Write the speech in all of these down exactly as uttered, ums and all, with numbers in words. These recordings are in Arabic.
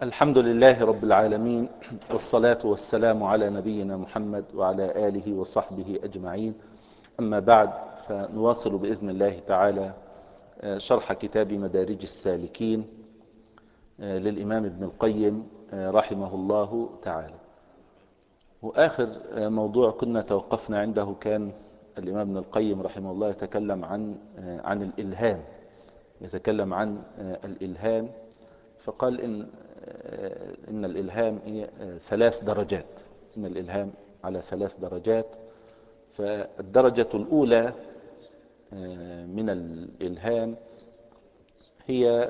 الحمد لله رب العالمين، والصلاة والسلام على نبينا محمد وعلى آله وصحبه أجمعين. أما بعد، فنواصل بإذن الله تعالى شرح كتاب مدارج السالكين للإمام ابن القيم رحمه الله تعالى. وآخر موضوع كنا توقفنا عنده كان الإمام ابن القيم رحمه الله يتكلم عن عن الإلهام يتكلم عن الإلهام فقال إن إن الإلهام هي ثلاث درجات إن الإلهام على ثلاث درجات. فالدرجة الأولى من الإلهام هي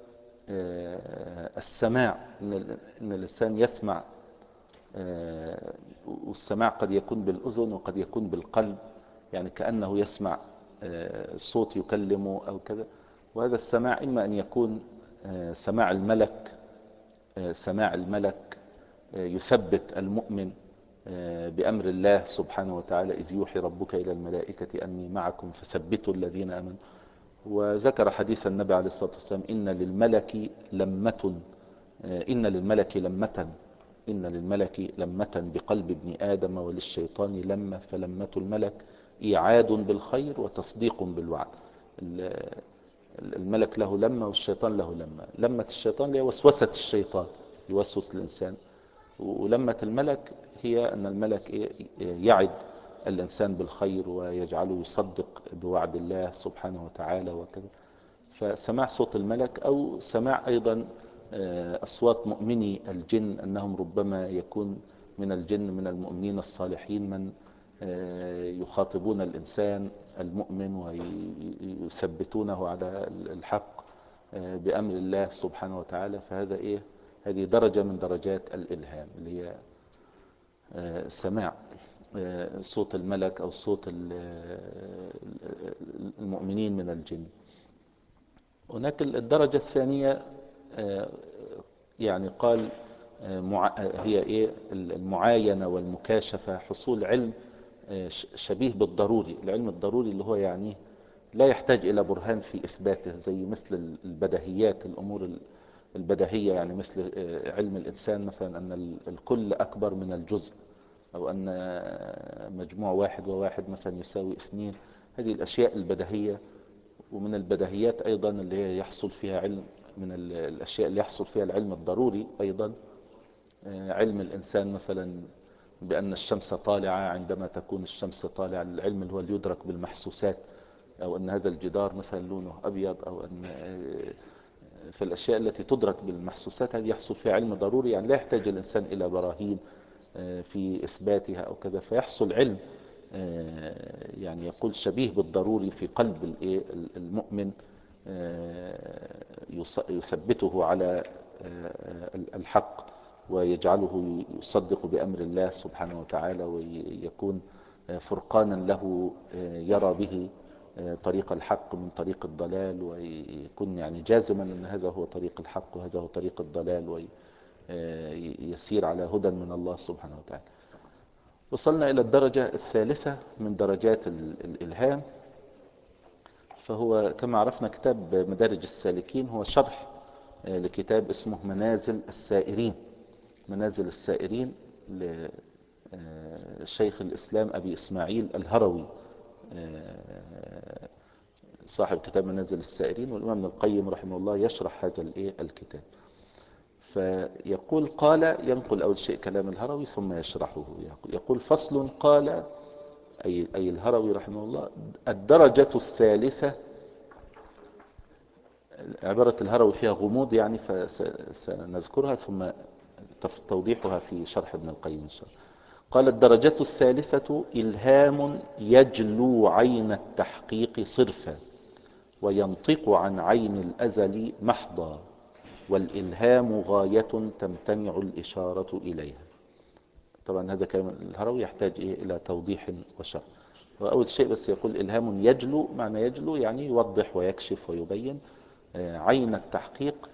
السماع، إن الإنسان يسمع، والسماع قد يكون بالأذن وقد يكون بالقلب، يعني كأنه يسمع صوت يكلمه أو كذا. وهذا السماع إما أن يكون سماع الملك سماع الملك يثبت المؤمن بأمر الله سبحانه وتعالى، إذ يوحي ربك إلى الملائكة أني معكم فثبتوا الذين آمنوا. وذكر حديث النبي عليه الصلاة والسلام: إن للملك لمة إن للملك لمة إن للملك لمة بقلب ابن آدم، وللشيطان لمة، فلمة الملك إيعاد بالخير وتصديق بالوعد. الملك له لمة والشيطان له لمة. لمة الشيطان هي وسوسة الشيطان، يوسوس الإنسان، ولمة الملك هي أن الملك يعد الإنسان بالخير ويجعله يصدق بوعد الله سبحانه وتعالى وكذا. فسماع صوت الملك، أو سماع أيضا أصوات مؤمني الجن، أنهم ربما يكون من الجن من المؤمنين الصالحين من يخاطبون الإنسان المؤمن ويثبتونه على الحق بأمر الله سبحانه وتعالى. فهذا إيه هذه درجة من درجات الإلهام، اللي هي سماع صوت الملك أو صوت المؤمنين من الجن. هناك الدرجة الثانية، يعني قال هي إيه المعاينة والمكاشفة، حصول علم شبيه بالضروري. العلم الضروري اللي هو يعني لا يحتاج إلى برهان في إثباته، زي مثل البديهيات، الأمور البديهية، يعني مثل علم الإنسان مثلا أن الكل أكبر من الجزء، أو أن مجموع واحد وواحد مثلا يساوي اثنين. هذه الأشياء البديهية. ومن البديهيات أيضا اللي هي يحصل فيها علم، من الأشياء اللي يحصل فيها العلم الضروري أيضا علم الإنسان مثلا بأن الشمس طالعة عندما تكون الشمس طالعة، العلم اللي هو اللي يدرك بالمحسوسات، أو أن هذا الجدار مثلا لونه أبيض، أو أن في الأشياء التي تدرك بالمحسوسات هذه يحصل فيها علم ضروري، يعني لا يحتاج الإنسان إلى براهين في إثباتها أو كذا، فيحصل علم يعني يقول شبيه بالضروري في قلب المؤمن، يثبته على الحق ويجعله يصدق بأمر الله سبحانه وتعالى، ويكون فرقانا له يرى به طريق الحق من طريق الضلال، ويكون يعني جازما أن هذا هو طريق الحق وهذا هو طريق الضلال، ويسير على هدى من الله سبحانه وتعالى. وصلنا إلى الدرجة الثالثة من درجات الإلهام، فهو كما عرفنا كتاب مدارج السالكين هو شرح لكتاب اسمه منازل السائرين منازل السائرين لشيخ الإسلام أبي إسماعيل الهروي، صاحب كتاب منازل السائرين. والإمام ابن القيم رحمه الله يشرح هذا الكتاب. فيقول قال، ينقل أول شيء كلام الهروي ثم يشرحه. يقول: فصل. قال أي, أي الهروي رحمه الله: الدرجة الثالثة. عبارة الهروي فيها غموض يعني، فسنذكرها ثم توضيحها في شرح ابن القيم إن شاء الله. قال: الدرجة الثالثة إلهام يجلو عين التحقيق صرفا، وينطق عن عين الأزل محضا، والإلهام غاية تمتنع الإشارة إليها. طبعا هذا كلام الهروي يحتاج إيه إلى توضيح وشرح. وأول شيء بس يقول إلهام يجلو، معنى يجلو يعني يوضح ويكشف ويبين. عين التحقيق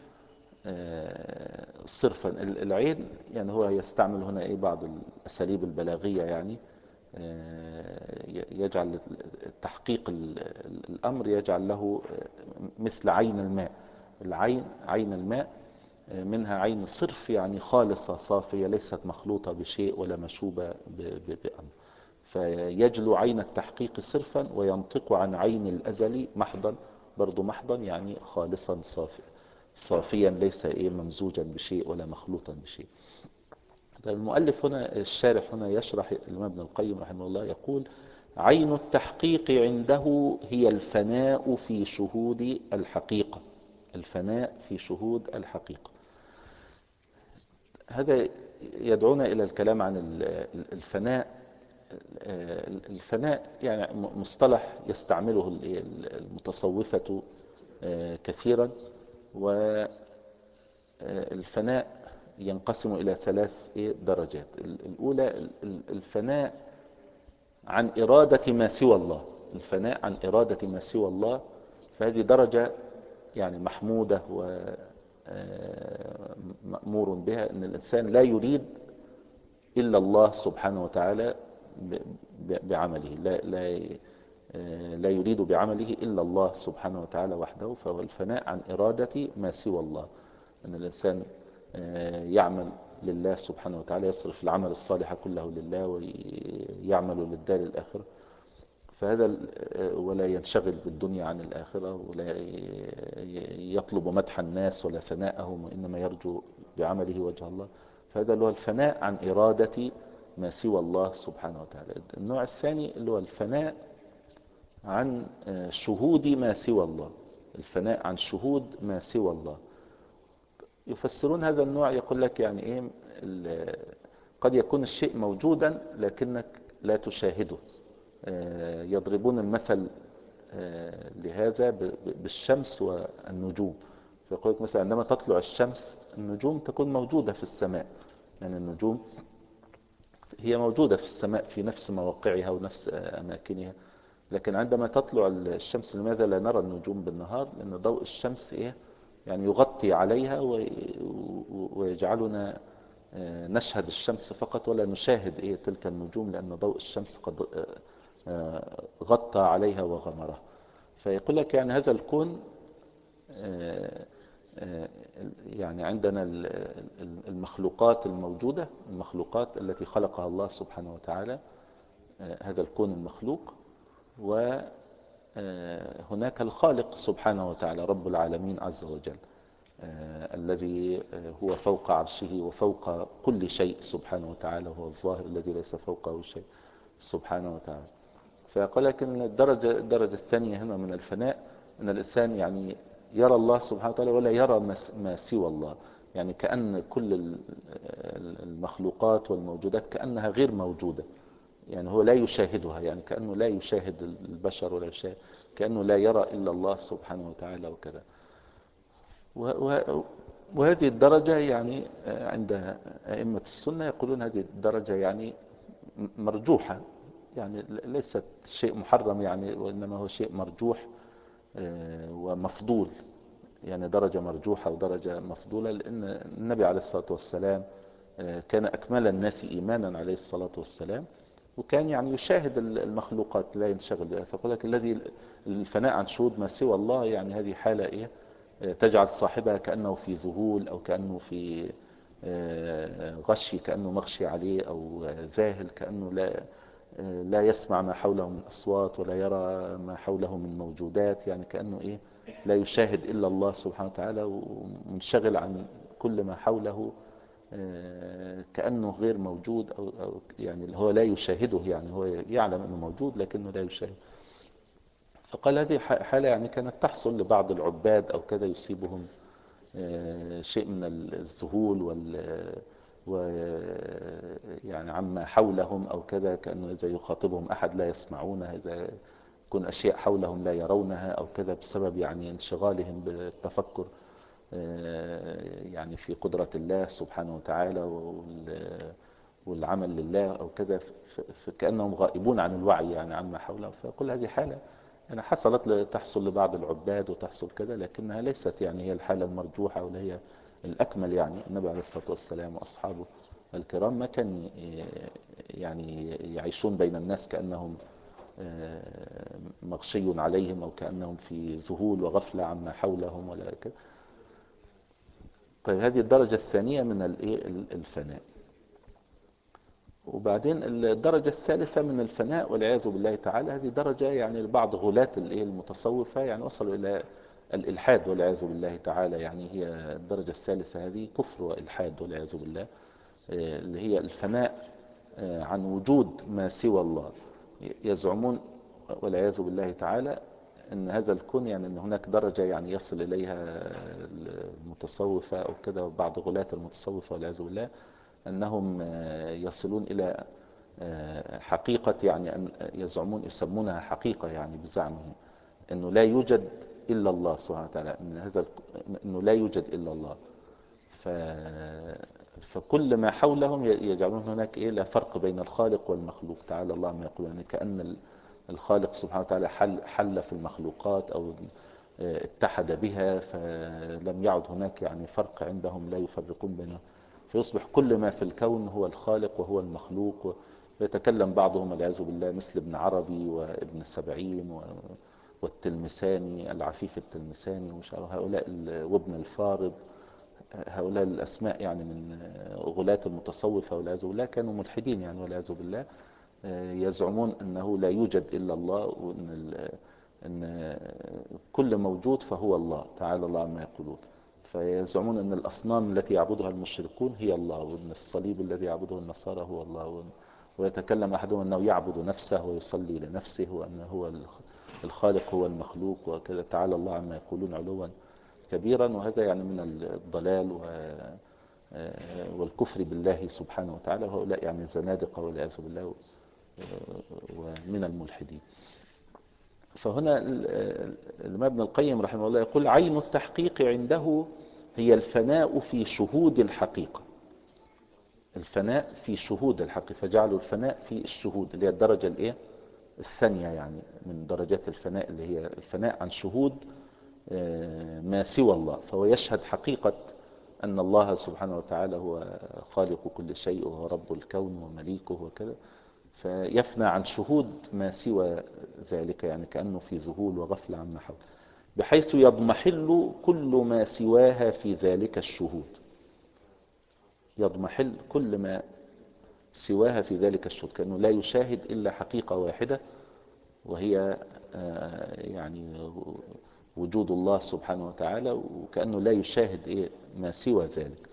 صرفا، العين يعني هو يستعمل هنا إيه بعض الأساليب البلاغية، يعني يجعل تحقيق الأمر يجعل له مثل عين الماء. العين عين الماء منها عين صرف يعني خالصة صافية ليست مخلوطة بشيء ولا مشوبة بأمر، فيجلو عين التحقيق صرفا وينطق عن عين الأزل محضا، برضو محضا يعني خالصا صافيا صافيا ليس ايه ممزوجا بشيء ولا مخلوطا بشيء. المؤلف هنا الشارح هنا يشرح الإمام ابن القيم رحمه الله يقول: عين التحقيق عنده هي الفناء في شهود الحقيقة، الفناء في شهود الحقيقة. هذا يدعونا إلى الكلام عن الفناء. الفناء يعني مصطلح يستعمله المتصوفة كثيرا، والفناء ينقسم إلى ثلاث درجات. الأولى الفناء عن إرادة ما سوى الله، الفناء عن إرادة ما سوى الله، فهذه درجة يعني محمودة ومأمور بها، أن الإنسان لا يريد إلا الله سبحانه وتعالى بعمله، لا, لا, لا يريد بعمله إلا الله سبحانه وتعالى وحده، فهو الفناء عن إرادة ما سوى الله، أن الإنسان يعمل لله سبحانه وتعالى، يصرف العمل الصالح كله لله ويعمل للدار الآخرة، فهذا ولا ينشغل بالدنيا عن الآخرة، ولا يطلب مدح الناس ولا ثناءهم، وإنما يرجو بعمله وجه الله، فهذا اللي هو الفناء عن إرادة ما سوى الله سبحانه وتعالى. النوع الثاني اللي هو الفناء عن شهود ما سوى الله، الفناء عن شهود ما سوى الله. يفسرون هذا النوع يقول لك يعني ايه، قد يكون الشيء موجودا لكنك لا تشاهده. يضربون المثل لهذا بالشمس والنجوم، فيقول لك مثلا عندما تطلع الشمس النجوم تكون موجودة في السماء، يعني النجوم هي موجودة في السماء في نفس مواقعها ونفس أماكنها، لكن عندما تطلع الشمس لماذا لا نرى النجوم بالنهار؟ لأن ضوء الشمس إيه يعني يغطي عليها ويجعلنا نشهد الشمس فقط ولا نشاهد إيه تلك النجوم، لأن ضوء الشمس قد غطى عليها وغمرها. فيقول لك يعني هذا الكون يعني عندنا المخلوقات الموجودة، المخلوقات التي خلقها الله سبحانه وتعالى، هذا الكون المخلوق، وهناك الخالق سبحانه وتعالى رب العالمين عز وجل، الذي هو فوق عرشه وفوق كل شيء سبحانه وتعالى، وهو الظاهر الذي ليس فوقه شيء سبحانه وتعالى. فقال لك ان الدرجة, الدرجة الثانية هنا من الفناء ان الانسان يعني يرى الله سبحانه وتعالى ولا يرى ما سوى الله، يعني كأن كل المخلوقات والموجودات كأنها غير موجودة، يعني هو لا يشاهدها، يعني كأنه لا يشاهد البشر ولا يشاهد، كأنه لا يرى إلا الله سبحانه وتعالى وكذا. وهذه الدرجة يعني عند أئمة السنة يقولون هذه الدرجة يعني مرجوحة، يعني ليست شيء محرم يعني، وإنما هو شيء مرجوح ومفضول، يعني درجة مرجوحة ودرجة مفضولة، لأن النبي عليه الصلاة والسلام كان أكمل الناس إيمانا عليه الصلاة والسلام، وكان يعني يشاهد المخلوقات لا ينشغل بها. فقال لك الذي الفناء عن شهود ما سوى الله يعني هذه حالة إيه تجعل صاحبها كأنه في ذهول أو كأنه في غشي، كأنه مغشي عليه أو ذاهل، كأنه لا لا يسمع ما حوله من أصوات ولا يرى ما حوله من موجودات، يعني كأنه إيه لا يشاهد إلا الله سبحانه وتعالى، ومنشغل عن كل ما حوله كأنه غير موجود، أو, أو يعني هو لا يشاهده، يعني هو يعلم أنه موجود لكنه لا يشاهد. فقال هذه حالة يعني كانت تحصل لبعض العباد أو كذا، يصيبهم شيء من الذهول وال ويعني عما حولهم أو كذا، كأنه إذا يخاطبهم أحد لا يسمعونه، إذا يكون أشياء حولهم لا يرونها أو كذا، بسبب يعني انشغالهم بالتفكر يعني في قدرة الله سبحانه وتعالى والعمل لله أو كذا، فكأنهم غائبون عن الوعي يعني عما حولهم. فكل هذه حالة يعني حصلت تحصل لبعض العباد وتحصل كذا، لكنها ليست يعني هي الحالة المرجوحة ولا هي الأكمل. يعني النبي عليه الصلاة والسلام وأصحابه الكرام ما كان يعني يعيشون بين الناس كأنهم مغشي عليهم أو كأنهم في ذهول وغفلة عما حولهم ولا كذا. طيب هذه الدرجة الثانية من الايه الفناء. وبعدين الدرجة الثالثة من الفناء والعياذ بالله تعالى، هذه درجة يعني بعض غلاة الايه المتصوفة يعني وصلوا إلى الإلحاد والعياذ بالله تعالى. يعني هي الدرجة الثالثة هذه كفر وإلحاد والعياذ بالله، اللي هي الفناء عن وجود ما سوى الله. يزعمون والعياذ بالله تعالى ان هذا الكون، يعني ان هناك درجة يعني يصل اليها المتصوفة او كده، وبعض غلاة المتصوفة والعياذ بالله انهم يصلون الى حقيقة، يعني أن يزعمون يسمونها حقيقة يعني بزعمهم انه لا يوجد الا الله سبحانه وتعالى، ان هذا انه لا يوجد الا الله. ف... فكل ما حولهم يجعلون هناك إيه لا فرق بين الخالق والمخلوق، تعالى الله ما يقول، يعني كأن الخالق سبحانه وتعالى حل, حل في المخلوقات أو اتحد بها، فلم يعد هناك يعني فرق عندهم، لا يفرقون بينهم، فيصبح كل ما في الكون هو الخالق وهو المخلوق. ويتكلم بعضهم والعياذ بالله مثل ابن عربي وابن سبعين والتلمساني العفيف التلمساني وهؤلاء، وابن الفارض، هؤلاء الأسماء يعني من غلاة المتصوفة والعياذ بالله، كانوا ملحدين يعني والعياذ بالله، يزعمون أنه لا يوجد إلا الله، وأن أن كل موجود فهو الله، تعالى الله عما يقولون. فيزعمون أن الأصنام التي يعبدها المشركون هي الله، وأن الصليب الذي يعبده النصارى هو الله، ويتكلم أحدهم أنه يعبد نفسه ويصلي لنفسه، وأنه هو الخالق هو المخلوق وكذا، تعالى الله عما يقولون علوا كبيرا. وهذا يعني من الضلال والكفر بالله سبحانه وتعالى، وهؤلاء يعني زنادقة والعياذ بالله ومن الملحدين. فهنا الإمام ابن القيم رحمه الله يقول: عين التحقيق عنده هي الفناء في شهود الحقيقة. الفناء في شهود الحقيقة، فجعلوا الفناء في الشهود اللي هي الدرجة الايه الثانية يعني من درجات الفناء، اللي هي الفناء عن شهود ما سوى الله. فهو يشهد حقيقة أن الله سبحانه وتعالى هو خالق كل شيء وهو رب الكون ومليكه وكذا، فيفنى عن شهود ما سوى ذلك، يعني كأنه في ذهول وغفلة عما حوله، بحيث يضمحل كل ما سواها في ذلك الشهود. يضمحل كل ما سواها في ذلك الشهود، كأنه لا يشاهد إلا حقيقة واحدة، وهي يعني وجود الله سبحانه وتعالى، وكأنه لا يشاهد إيه ما سوى ذلك.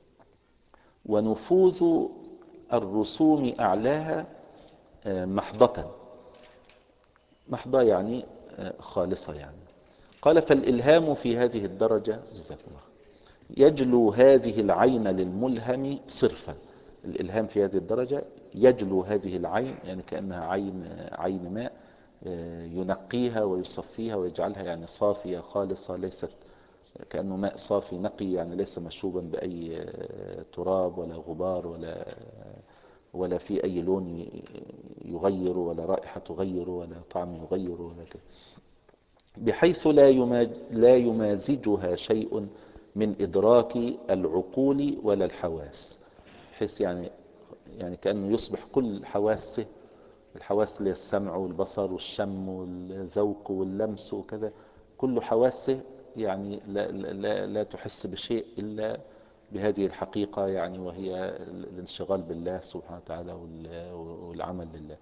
ونفوذ الرسوم أعلاها محضة، محضة يعني خالصة يعني. قال: فالإلهام في هذه الدرجة يجلو هذه العين للملهم صرفا. الإلهام في هذه الدرجة يجلو هذه العين، يعني كأنها عين عين ماء ينقيها ويصفيها ويجعلها يعني صافية خالصة، ليست كأنه ماء صافي نقي، يعني ليس مشوبا بأي تراب ولا غبار ولا ولا في أي لون يغير ولا رائحة تغير ولا طعم يغير ولا كده، بحيث لا لا يمازجها شيء من إدراك العقول ولا الحواس، بحيث يعني يعني كأنه يصبح كل حواسه، الحواس اللي السمع والبصر والشم والذوق واللمس وكذا، كل حواسه يعني لا, لا, لا تحس بشيء إلا بهذه الحقيقة، يعني وهي الانشغال بالله سبحانه وتعالى والعمل لله.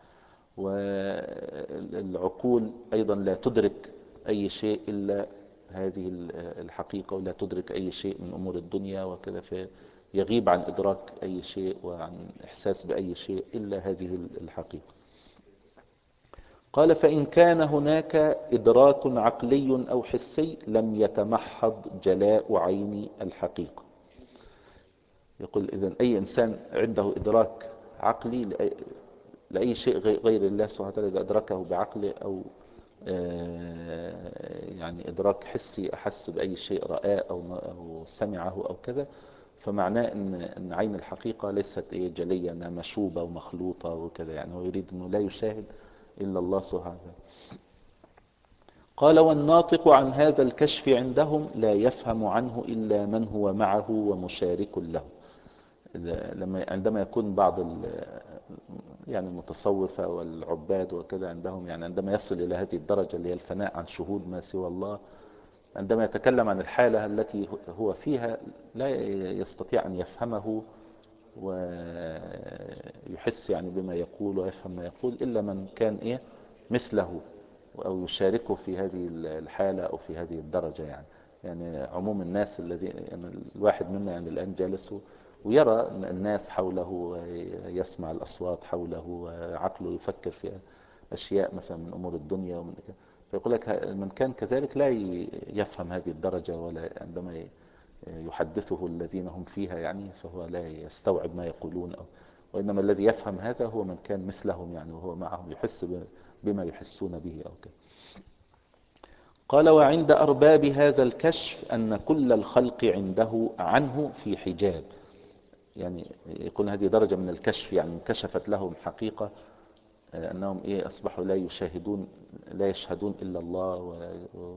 والعقول أيضا لا تدرك أي شيء إلا هذه الحقيقة، ولا تدرك أي شيء من أمور الدنيا وكذا، فيغيب عن إدراك أي شيء وعن إحساس بأي شيء إلا هذه الحقيقة. قال: فإن كان هناك إدراك عقلي أو حسي لم يتمحض جلاء عين الحقيقة. يقول إذن أي إنسان عنده إدراك عقلي لأي شيء غير الله سبحانه وتعالى، إذا أدركه بعقله أو يعني إدراك حسي، أحس بأي شيء رآه أو سمعه أو كذا، فمعناه أن أن عين الحقيقة ليست جلية، أنها مشوبة ومخلوطة وكذا، يعني هو يريد أنه لا يشاهد إلا الله سبحانه وتعالى. قال: والناطق عن هذا الكشف عندهم لا يفهم عنه إلا من هو معه ومشارك له. لما عندما يكون بعض يعني المتصوفة والعباد وكذا عندهم، يعني عندما يصل إلى هذه الدرجة اللي هي الفناء عن شهود ما سوى الله، عندما يتكلم عن الحالة التي هو فيها لا يستطيع أن يفهمه ويحس يعني بما يقول ويفهم ما يقول إلا من كان إيه مثله أو يشاركه في هذه الحالة أو في هذه الدرجة. يعني يعني عموم الناس الذي يعني الواحد منا يعني الآن جالس ويرى الناس حوله، يسمع الأصوات حوله، وعقله يفكر في أشياء مثلا من أمور الدنيا ومن كده. فيقول لك من كان كذلك لا يفهم هذه الدرجة، ولا عندما يحدثه الذين هم فيها يعني فهو لا يستوعب ما يقولون، أو وإنما الذي يفهم هذا هو من كان مثلهم يعني، وهو معهم يحس بما يحسون به أو كده. قال وعند أرباب هذا الكشف أن كل الخلق عنده عنه في حجاب. يعني يقول هذه درجة من الكشف، يعني انكشفت لهم حقيقة أنهم إيه أصبحوا لا يشاهدون لا يشهدون إلا الله. و...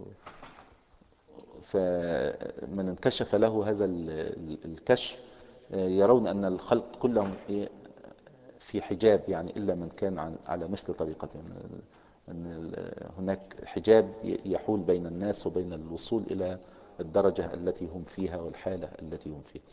فمن انكشف له هذا الكشف يرون أن الخلق كلهم إيه في حجاب، يعني إلا من كان عن على مثل طريقتهم، أن هناك حجاب يحول بين الناس وبين الوصول إلى الدرجة التي هم فيها والحالة التي هم فيها.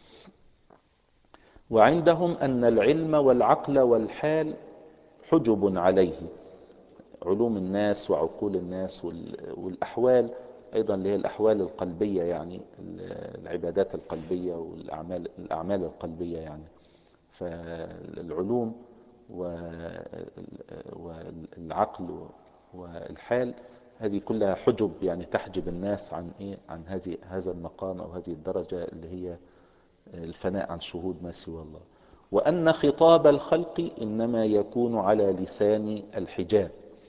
وعندهم أن العلم والعقل والحال حجب عليه، علوم الناس وعقول الناس والأحوال أيضا اللي هي الأحوال القلبية، يعني العبادات القلبية والأعمال الأعمال القلبية يعني. فالعلوم والعقل والحال هذه كلها حجب، يعني تحجب الناس عن إيه عن هذه هذا المقام أو هذه الدرجة اللي هي الفناء عن شهود ما سوى الله. وأن خطاب الخلق إنما يكون على لسان الحجاب.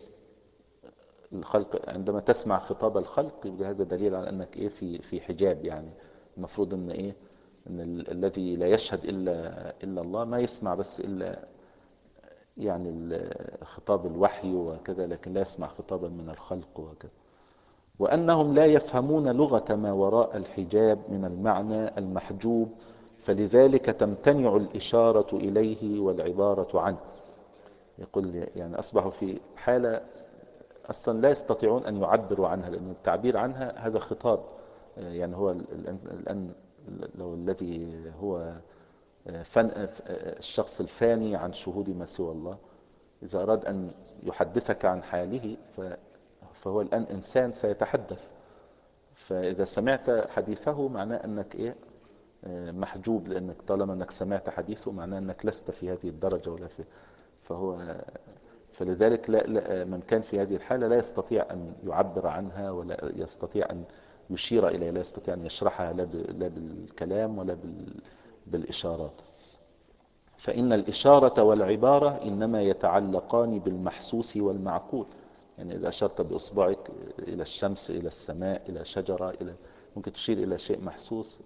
الخلق عندما تسمع خطاب الخلق هذا دليل على أنك إيه في في حجاب، يعني المفروض أن إيه أن ال الذي لا يشهد إلا إلا الله ما يسمع بس إلا يعني خطاب الوحي وكذا، لكن لا يسمع خطابا من الخلق وكذا. وأنهم لا يفهمون لغة ما وراء الحجاب من المعنى المحجوب، فلذلك تمتنع الإشارة إليه والعبارة عنه. يقول يعني أصبحوا في حالة أصلا لا يستطيعون أن يعبروا عنها، لأن التعبير عنها هذا خطاب. يعني هو الآن لو الذي هو فن الشخص الفاني عن شهود ما سوى الله إذا أراد أن يحدثك عن حاله فهو الآن إنسان سيتحدث، فإذا سمعت حديثه معناه أنك إيه محجوب، لأنك طالما أنك سمعت حديثه معناه أنك لست في هذه الدرجة ولا في فهو فلذلك لا لا من كان في هذه الحالة لا يستطيع أن يعبر عنها ولا يستطيع أن يشير إليها، لا يستطيع أن يشرحها لا بالكلام ولا بالإشارات. فإن الإشارة والعبارة إنما يتعلقان بالمحسوس والمعقول. يعني إذا أشرت بإصبعك إلى الشمس إلى السماء إلى شجرة إلى ممكن تشير إلى شيء محسوس،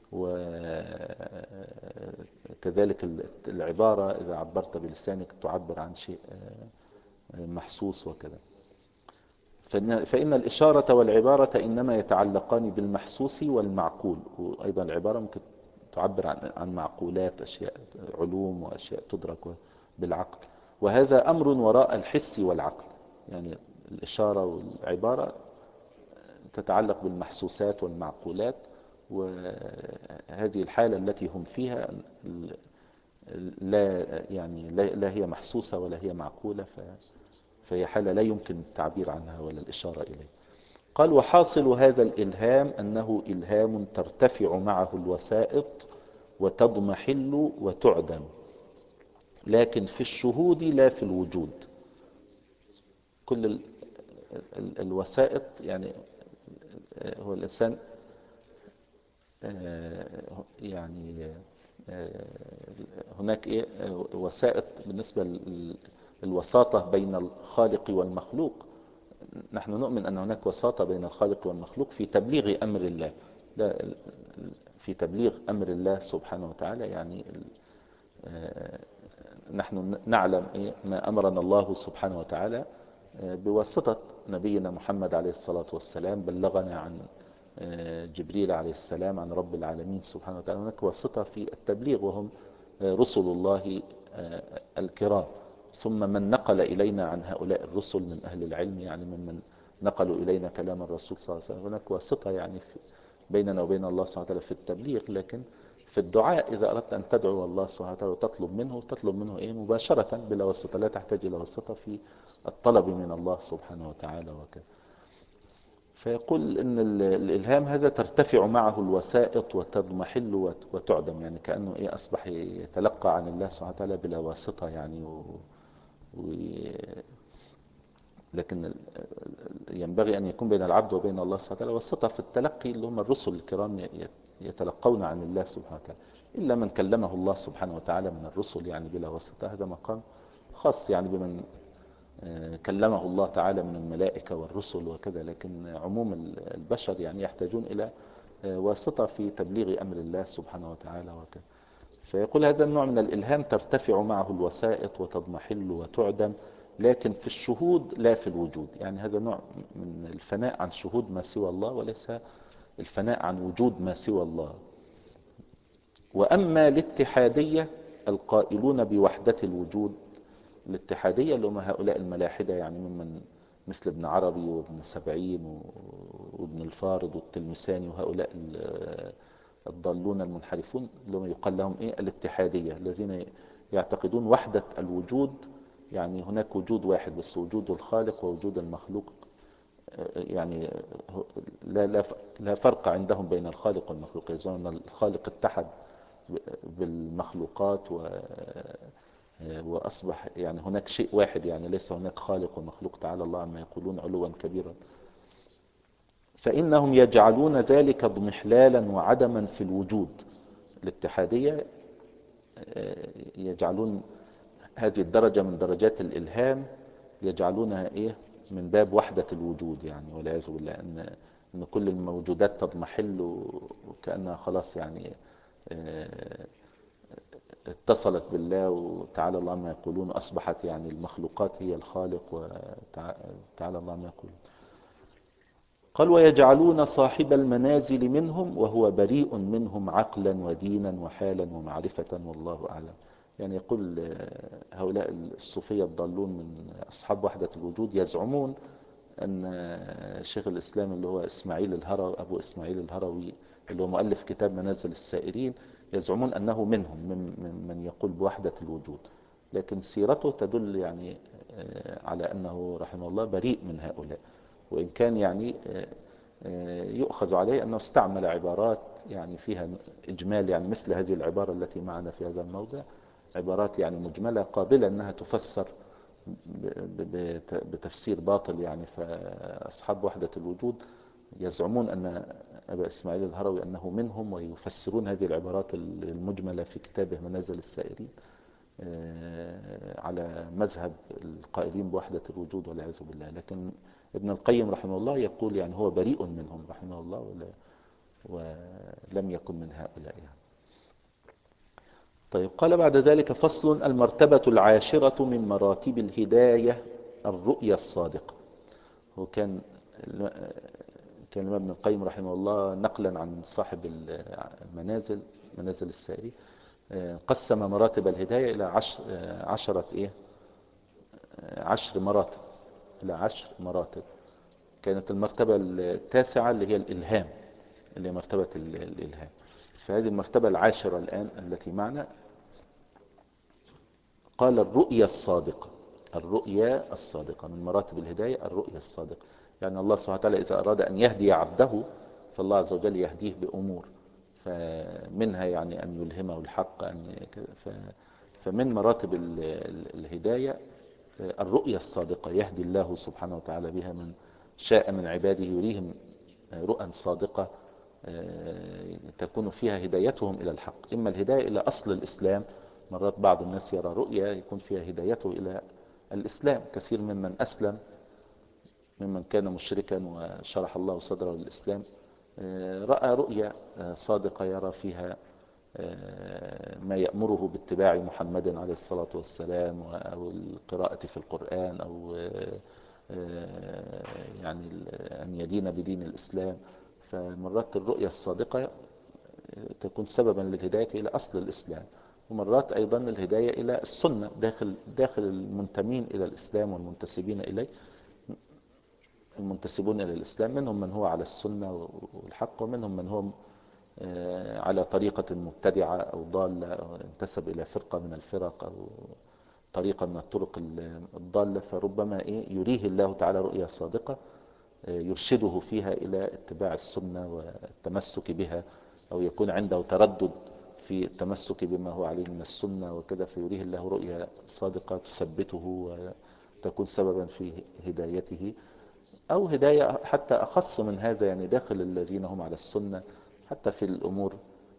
وكذلك العبارة إذا عبرت بلسانك تعبر عن شيء محسوس وكذا. فإن الإشارة والعبارة إنما يتعلقان بالمحسوس والمعقول، وأيضا العبارة ممكن تعبر عن عن معقولات، أشياء علوم وأشياء تدرك بالعقل، وهذا أمر وراء الحس والعقل. يعني الإشارة والعبارة تتعلق بالمحسوسات والمعقولات، وهذه الحالة التي هم فيها لا يعني لا هي محسوسة ولا هي معقولة، فهي حالة لا يمكن التعبير عنها ولا الإشارة إليه. قال وحاصل هذا الإلهام أنه إلهام ترتفع معه الوسائط وتضمحل وتعدم، لكن في الشهود لا في الوجود. كل ال ال الوسائط يعني هو الإنسان يعني هناك إيه وسائط بالنسبة للوساطة بين الخالق والمخلوق. نحن نؤمن أن هناك وساطة بين الخالق والمخلوق في تبليغ أمر الله، في تبليغ أمر الله سبحانه وتعالى. يعني نحن نعلم إيه ما أمرنا الله سبحانه وتعالى بواسطة نبينا محمد عليه الصلاة والسلام، بلغنا عن جبريل عليه السلام عن رب العالمين سبحانه وتعالى. هناك واسطة في التبليغ وهم رسل الله الكرام، ثم من نقل إلينا عن هؤلاء الرسل من أهل العلم، يعني ممن نقلوا إلينا كلام الرسول صلى الله عليه وسلم. هناك واسطة يعني في بيننا وبين الله سبحانه وتعالى في التبليغ، لكن في الدعاء إذا أردت أن تدعو الله سبحانه وتعالى وتطلب منه، تطلب منه إيه مباشرة بلا واسطة، لا تحتاج إلى واسطة في الطلب من الله سبحانه وتعالى وكذا. فيقول إن الإلهام هذا ترتفع معه الوسائط وتضمحل وتعدم، يعني كأنه إيه أصبح يتلقى عن الله سبحانه وتعالى بلا واسطة يعني و... و... لكن ينبغي أن يكون بين العبد وبين الله سبحانه وتعالى واسطة في التلقي، اللي هم الرسل الكرام يتلقون عن الله سبحانه وتعالى، إلا من كلمه الله سبحانه وتعالى من الرسل يعني بلا واسطة، هذا مقام خاص يعني بمن كلمه الله تعالى من الملائكة والرسل وكذا، لكن عموم البشر يعني يحتاجون إلى واسطة في تبليغ أمر الله سبحانه وتعالى وكذا. فيقول هذا النوع من الإلهام ترتفع معه الوسائط وتضمحل وتعدم، لكن في الشهود لا في الوجود. يعني هذا نوع من الفناء عن شهود ما سوى الله، وليس الفناء عن وجود ما سوى الله. وأما الاتحادية القائلون بوحدة الوجود، الاتحادية اللي هم هؤلاء الملاحدة يعني ممن مثل ابن عربي وابن سبعين وابن الفارض والتلمساني وهؤلاء الضالون المنحرفون اللي هم يقال لهم ايه الاتحادية، الذين يعتقدون وحدة الوجود، يعني هناك وجود واحد بس، وجود الخالق ووجود المخلوق، يعني لا لا لا فرق عندهم بين الخالق والمخلوق، يظنون ان الخالق اتحد بالمخلوقات و وأصبح يعني هناك شيء واحد، يعني ليس هناك خالق ومخلوق، تعالى الله عما يقولون علوا كبيرا. فإنهم يجعلون ذلك اضمحلالا وعدما في الوجود. الاتحادية يجعلون هذه الدرجة من درجات الإلهام يجعلونها إيه من باب وحدة الوجود، يعني والعياذ بالله أن أن كل الموجودات تضمحل وكأنها خلاص يعني اتصلت بالله وتعالى الله ما يقولون، أصبحت يعني المخلوقات هي الخالق وتعالى الله ما يقولون. قال ويجعلون صاحب المنازل منهم وهو بريء منهم عقلا ودينا وحالا ومعرفة والله أعلم. يعني يقول هؤلاء الصوفية الضالون من أصحاب وحدة الوجود يزعمون أن شيخ الإسلام اللي هو إسماعيل الهروي، أبو إسماعيل الهروي اللي هو مؤلف كتاب منازل السائرين، يزعمون أنه منهم من من يقول بوحدة الوجود، لكن سيرته تدل يعني على أنه رحمه الله بريء من هؤلاء، وإن كان يعني يؤخذ عليه أنه استعمل عبارات يعني فيها إجمال، يعني مثل هذه العبارة التي معنا في هذا الموضع، عبارات يعني مجملة قابلة أنها تفسر بتفسير باطل يعني. فأصحاب وحدة الوجود يزعمون أن أبا إسماعيل الهروي أنه منهم، ويفسرون هذه العبارات المجملة في كتابه منازل السائرين على مذهب القائلين بوحدة الوجود والعياذ بالله. لكن ابن القيم رحمه الله يقول يعني هو بريء منهم رحمه الله ولا ولم يكن من هؤلاء يعني. طيب قال بعد ذلك فصل المرتبة العاشرة من مراتب الهداية الرؤية الصادقة. هو كان كان ابن القيم رحمه الله نقلا عن صاحب المنازل منازل السائرين قسم مراتب الهداية إلى عشر عشرة إيه عشر مراتب إلى عشر مراتب. كانت المرتبة التاسعة اللي هي الإلهام، اللي هي مرتبة الإلهام. فهذه المرتبة العاشرة الآن التي معنا قال الرؤية الصادقة. الرؤية الصادقة من مراتب الهداية، الرؤية الصادقة، يعني الله سبحانه وتعالى إذا أراد أن يهدي عبده فالله عز وجل يهديه بأمور، فمنها يعني أن يلهمه الحق أن فمن مراتب الهداية الرؤية الصادقة، يهدي الله سبحانه وتعالى بها من شاء من عباده، يريهم رؤى صادقة تكون فيها هدايتهم إلى الحق، إما الهداية إلى أصل الإسلام. مرات بعض الناس يرى رؤية يكون فيها هدايته إلى الإسلام، كثير ممن أسلم ممن كان مشركا وشرح الله صدره للإسلام رأى رؤية صادقة يرى فيها ما يأمره باتباع محمد عليه الصلاة والسلام أو القراءة في القرآن أو يعني أن يدين بدين الإسلام. فمرات الرؤية الصادقة تكون سببا للهداية إلى أصل الإسلام، ومرات أيضا الهداية إلى السنة داخل داخل المنتمين إلى الإسلام والمنتسبين إليه. المنتسبون إلى الإسلام، منهم من هو على السنة والحق، ومنهم من هو على طريقة مبتدعة أو ضالة أو انتسب إلى فرقة من الفرق أو طريقة من الطرق الضالة. فربما إيه يريه الله تعالى رؤيا صادقة يرشده فيها إلى اتباع السنة والتمسك بها، أو يكون عنده تردد في التمسك بما هو عليه من السنة وكذا، فيريه الله رؤيا صادقة تثبته وتكون سببا في هدايته، أو هداية حتى أخص من هذا، يعني داخل الذين هم على السنة، حتى في الأمور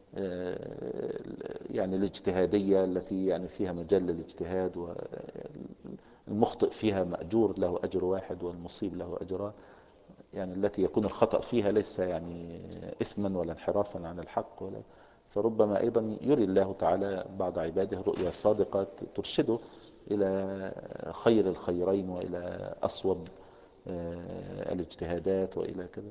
يعني الاجتهادية التي يعني فيها مجال للاجتهاد، والمخطئ فيها مأجور له أجر واحد والمصيب له أجران، يعني التي يكون الخطأ فيها ليس يعني إثما ولا انحرافا عن الحق ولا. فربما أيضا يري الله تعالى بعض عباده رؤيا صادقة ترشده إلى خير الخيرين وإلى أصوب الاجتهادات وإلى كذا.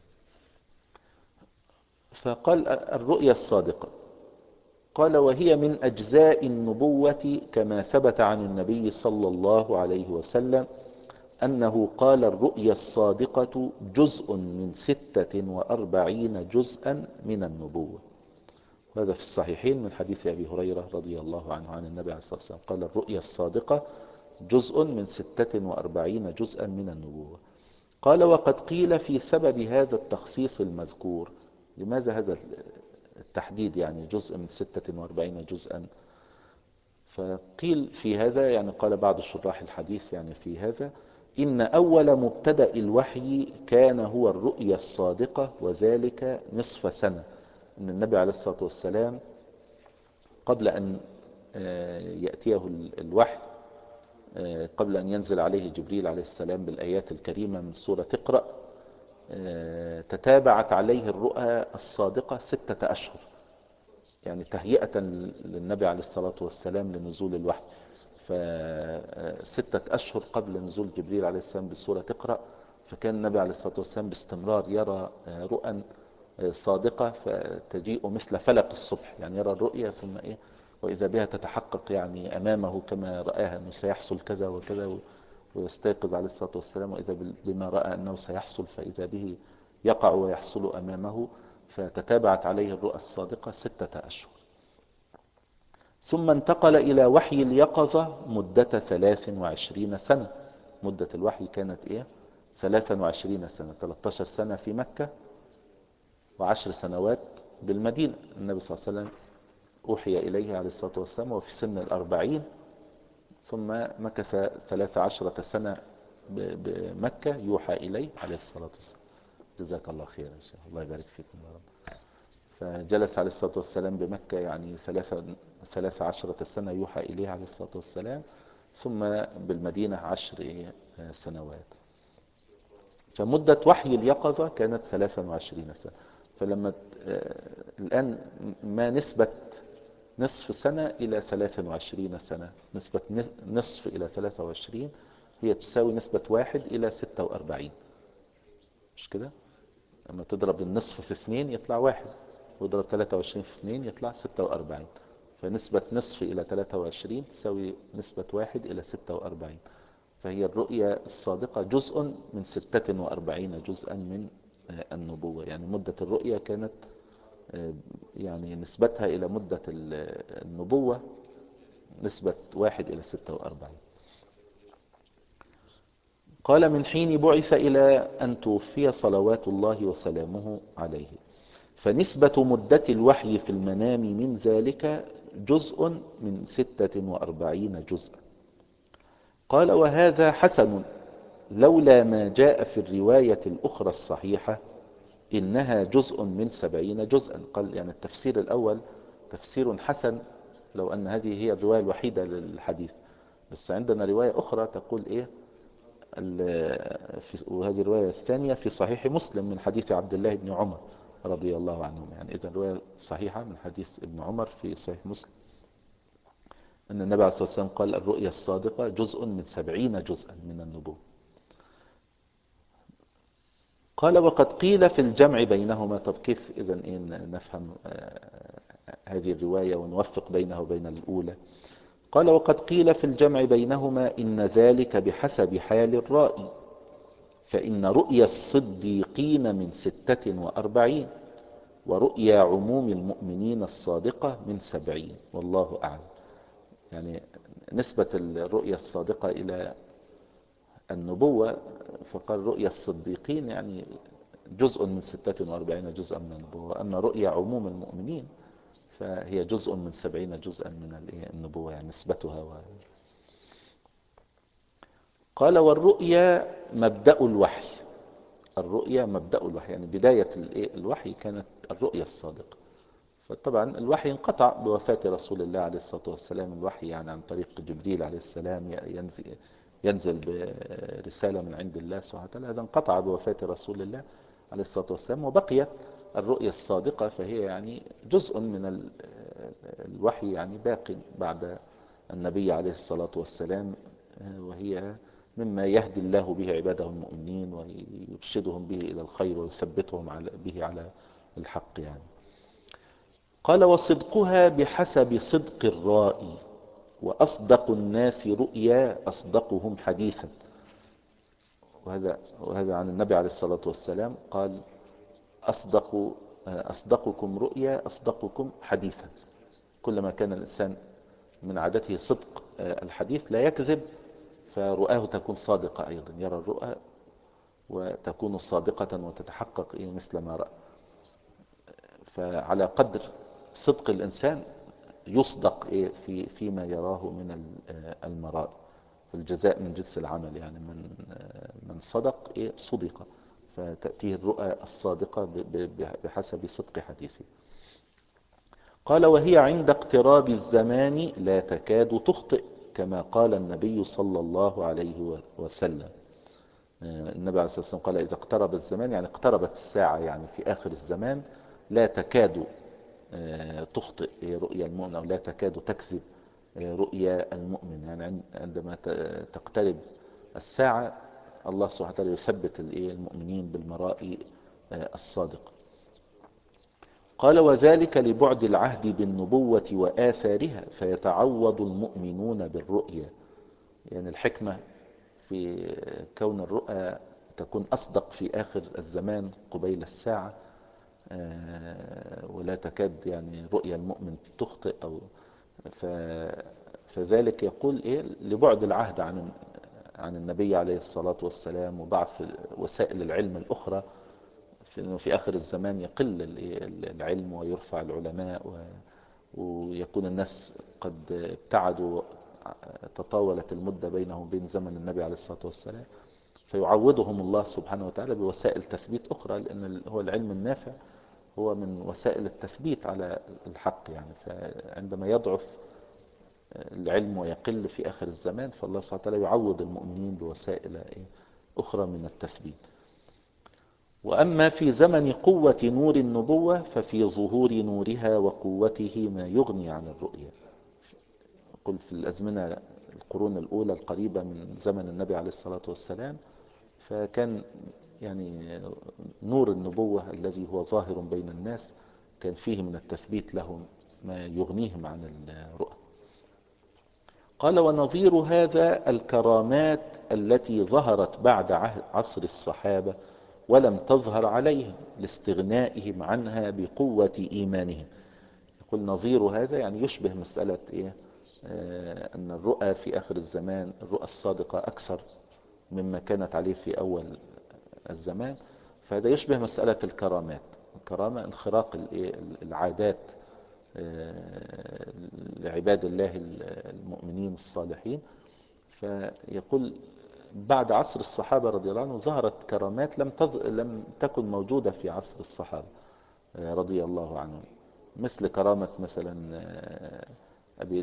فقال الرؤيا الصادقة، قال وهي من أجزاء النبوة كما ثبت عن النبي صلى الله عليه وسلم أنه قال الرؤيا الصادقة جزء من ستة وأربعين جزءا من النبوة. هذا في الصحيحين من حديث أبي هريرة رضي الله عنه عن النبي عليه الصلاة والسلام قال الرؤيا الصادقة جزء من ستة وأربعين جزءا من النبوة. قال وقد قيل في سبب هذا التخصيص المذكور. لماذا هذا التحديد يعني جزء من ستة وأربعين جزءا؟ فقيل في هذا، يعني قال بعض شراح الحديث يعني في هذا إن أول مبتدأ الوحي كان هو الرؤيا الصادقة، وذلك نصف سنة. إن النبي عليه الصلاة والسلام قبل أن يأتيه الوحي، قبل أن ينزل عليه جبريل عليه السلام بالآيات الكريمة من سورة اقرأ، تتابعت عليه الرؤى الصادقة ستة أشهر، يعني تهيئة للنبي عليه الصلاة والسلام لنزول الوحي. فستة أشهر قبل نزول جبريل عليه السلام بسورة اقرأ، فكان النبي عليه الصلاة والسلام باستمرار يرى رؤى صادقة فتجيء مثل فلق الصبح، يعني يرى الرؤيا ثم إيه وإذا بها تتحقق يعني أمامه كما رآها أنه سيحصل كذا وكذا، ويستيقظ عليه الصلاة والسلام وإذا بما رأى أنه سيحصل فإذا به يقع ويحصل أمامه. فتتابعت عليه الرؤى الصادقة ستة أشهر. ثم انتقل إلى وحي اليقظة مدة ثلاث وعشرين سنة. مدة الوحي كانت إيه؟ ثلاث وعشرين سنة، ثلاثة عشر سنة في مكة وعشر سنوات بالمدينة. النبي صلى الله عليه وسلم أوحي إليه عليه الصلاة والسلام وفي سن الأربعين، ثم مكث ثلاث عشرة سنة بمكة يوحى إليه عليه الصلاة والسلام. جزاك الله خيرا يا شيخ، الله يبارك فيكم يا رب. فجلس عليه الصلاة والسلام بمكة يعني ثلاثة ثلاث عشرة سنة يوحى إليه عليه الصلاة والسلام، ثم بالمدينة عشر سنوات. فمدة وحي اليقظة كانت ثلاث وعشرين سنة. فلما الآن ما نسبة نصف سنة إلى ثلاث وعشرين سنة؟ نسبة نصف إلى ثلاثة وعشرين هي تساوي نسبة واحد إلى ستة وأربعين، مش كده؟ لما تضرب النصف في اثنين يطلع واحد، واضرب ثلاثة وعشرين في اثنين يطلع ستة وأربعين. فنسبة نصف إلى ثلاثة وعشرين تساوي نسبة واحد إلى ستة وأربعين. فهي الرؤيا الصادقة جزء من ستة وأربعين جزءا من النبوة. يعني مدة الرؤيا كانت يعني نسبتها إلى مدة النبوة نسبة واحد إلى ستة وأربعين. قال من حين بعث إلى أن توفي صلوات الله وسلامه عليه. فنسبة مدة الوحي في المنام من ذلك جزء من ستة وأربعين جزءا. قال وهذا حسن لولا ما جاء في الرواية الأخرى الصحيحة إنها جزء من سبعين جزءا. قال يعني التفسير الأول تفسير حسن لو أن هذه هي الرواية الوحيدة للحديث، بس عندنا رواية أخرى تقول إيه، وهذه الرواية الثانية في صحيح مسلم من حديث عبد الله بن عمر رضي الله عنهم. يعني إذا رواية صحيحة من حديث ابن عمر في صحيح مسلم أن النبي عليه الصلاة والسلام قال الرؤيا الصادقة جزء من سبعين جزءا من النبوة. قال وقد قيل في الجمع بينهما. طب كيف إذا إن نفهم هذه الرواية ونوفق بينها وبين الأولى؟ قال وقد قيل في الجمع بينهما إن ذلك بحسب حال الرائي، فإن رؤيا الصديقين من ستة وأربعين، ورؤيا عموم المؤمنين الصادقة من سبعين، والله أعلم. يعني نسبة الرؤيا الصادقة إلى النبوة، فقال رؤيا الصديقين يعني جزء من ستة وأربعين جزءا من النبوة، أما رؤيا عموم المؤمنين فهي جزء من سبعين جزءا من النبوة، يعني نسبتها و... قال والرؤيا مبدأ الوحي. الرؤيا مبدأ الوحي، يعني بداية الوحي كانت الرؤيا الصادقة. فطبعا الوحي انقطع بوفاة رسول الله عليه الصلاة والسلام. الوحي يعني عن طريق جبريل عليه السلام ينزل, ينزل برسالة من عند الله سبحانه وتعالى، هذا انقطع بوفاة رسول الله عليه الصلاة والسلام، وبقيت الرؤيا الصادقة، فهي يعني جزء من الوحي يعني باق بعد النبي عليه الصلاة والسلام، وهي مما يهدي الله به عباده المؤمنين ويرشدهم به إلى الخير ويثبتهم على به على الحق يعني. قال وصدقها بحسب صدق الرائي، وأصدق الناس رؤيا أصدقهم حديثا. وهذا, وهذا عن النبي عليه الصلاة والسلام قال أصدق أصدقكم رؤيا أصدقكم حديثا. كلما كان الإنسان من عادته صدق الحديث لا يكذب، فرؤاه تكون صادقة أيضا، يرى الرؤى وتكون صادقة وتتحقق إيه مثل ما رأى. فعلى قدر صدق الإنسان يصدق إيه في فيما يراه من المراد، الجزاء من جنس العمل، يعني من من صدق إيه صدق، فتأتيه الرؤى الصادقة بحسب صدق حديثه. قال وهي عند اقتراب الزمان لا تكاد تخطئ، كما قال النبي صلى الله عليه وسلم. النبي عليه الصلاة والسلام قال إذا اقترب الزمان، يعني اقتربت الساعة، يعني في آخر الزمان لا تكاد تخطئ رؤيا المؤمن، أو لا تكاد تكذب رؤيا المؤمن. يعني عندما تقترب الساعة الله سبحانه وتعالى يثبت المؤمنين بالمرائي الصادقة. قال وذلك لبعد العهد بالنبوة وآثارها، فيتعوض المؤمنون بالرؤيا. يعني الحكمة في كون الرؤى تكون أصدق في آخر الزمان قبيل الساعة، ولا تكاد يعني رؤيا المؤمن تخطئ، أو فذلك يقول إيه لبعد العهد عن عن النبي عليه الصلاة والسلام، وضعف وسائل العلم الأخرى، في أنه في آخر الزمان يقل العلم ويرفع العلماء، ويكون الناس قد ابتعدوا، تطاولت المدة بينهم وبين زمن النبي عليه الصلاة والسلام، فيعوضهم الله سبحانه وتعالى بوسائل تثبيت أخرى، لأن هو العلم النافع هو من وسائل التثبيت على الحق يعني. فعندما يضعف العلم ويقل في آخر الزمان، فالله سبحانه وتعالى يعوض المؤمنين بوسائل أخرى من التثبيت. وأما في زمن قوة نور النبوة ففي ظهور نورها وقوته ما يغني عن الرؤية. قل في الأزمنة القرون الأولى القريبة من زمن النبي عليه الصلاة والسلام، فكان يعني نور النبوة الذي هو ظاهر بين الناس كان فيه من التثبيت لهم ما يغنيهم عن الرؤى. قال ونظير هذا الكرامات التي ظهرت بعد عصر الصحابة ولم تظهر عليهم لاستغنائهم عنها بقوة إيمانهم. يقول نظير هذا يعني يشبه مسألة إيه؟ آه أن الرؤى في آخر الزمان الرؤى الصادقة أكثر مما كانت عليه في أول الزمان، فهذا يشبه مسألة الكرامات. الكرامة انخراق العادات لعباد الله المؤمنين الصالحين. فيقول بعد عصر الصحابة رضي الله عنهم ظهرت كرامات لم تظ... لم تكن موجودة في عصر الصحابة رضي الله عنهم، مثل كرامة مثلا أبي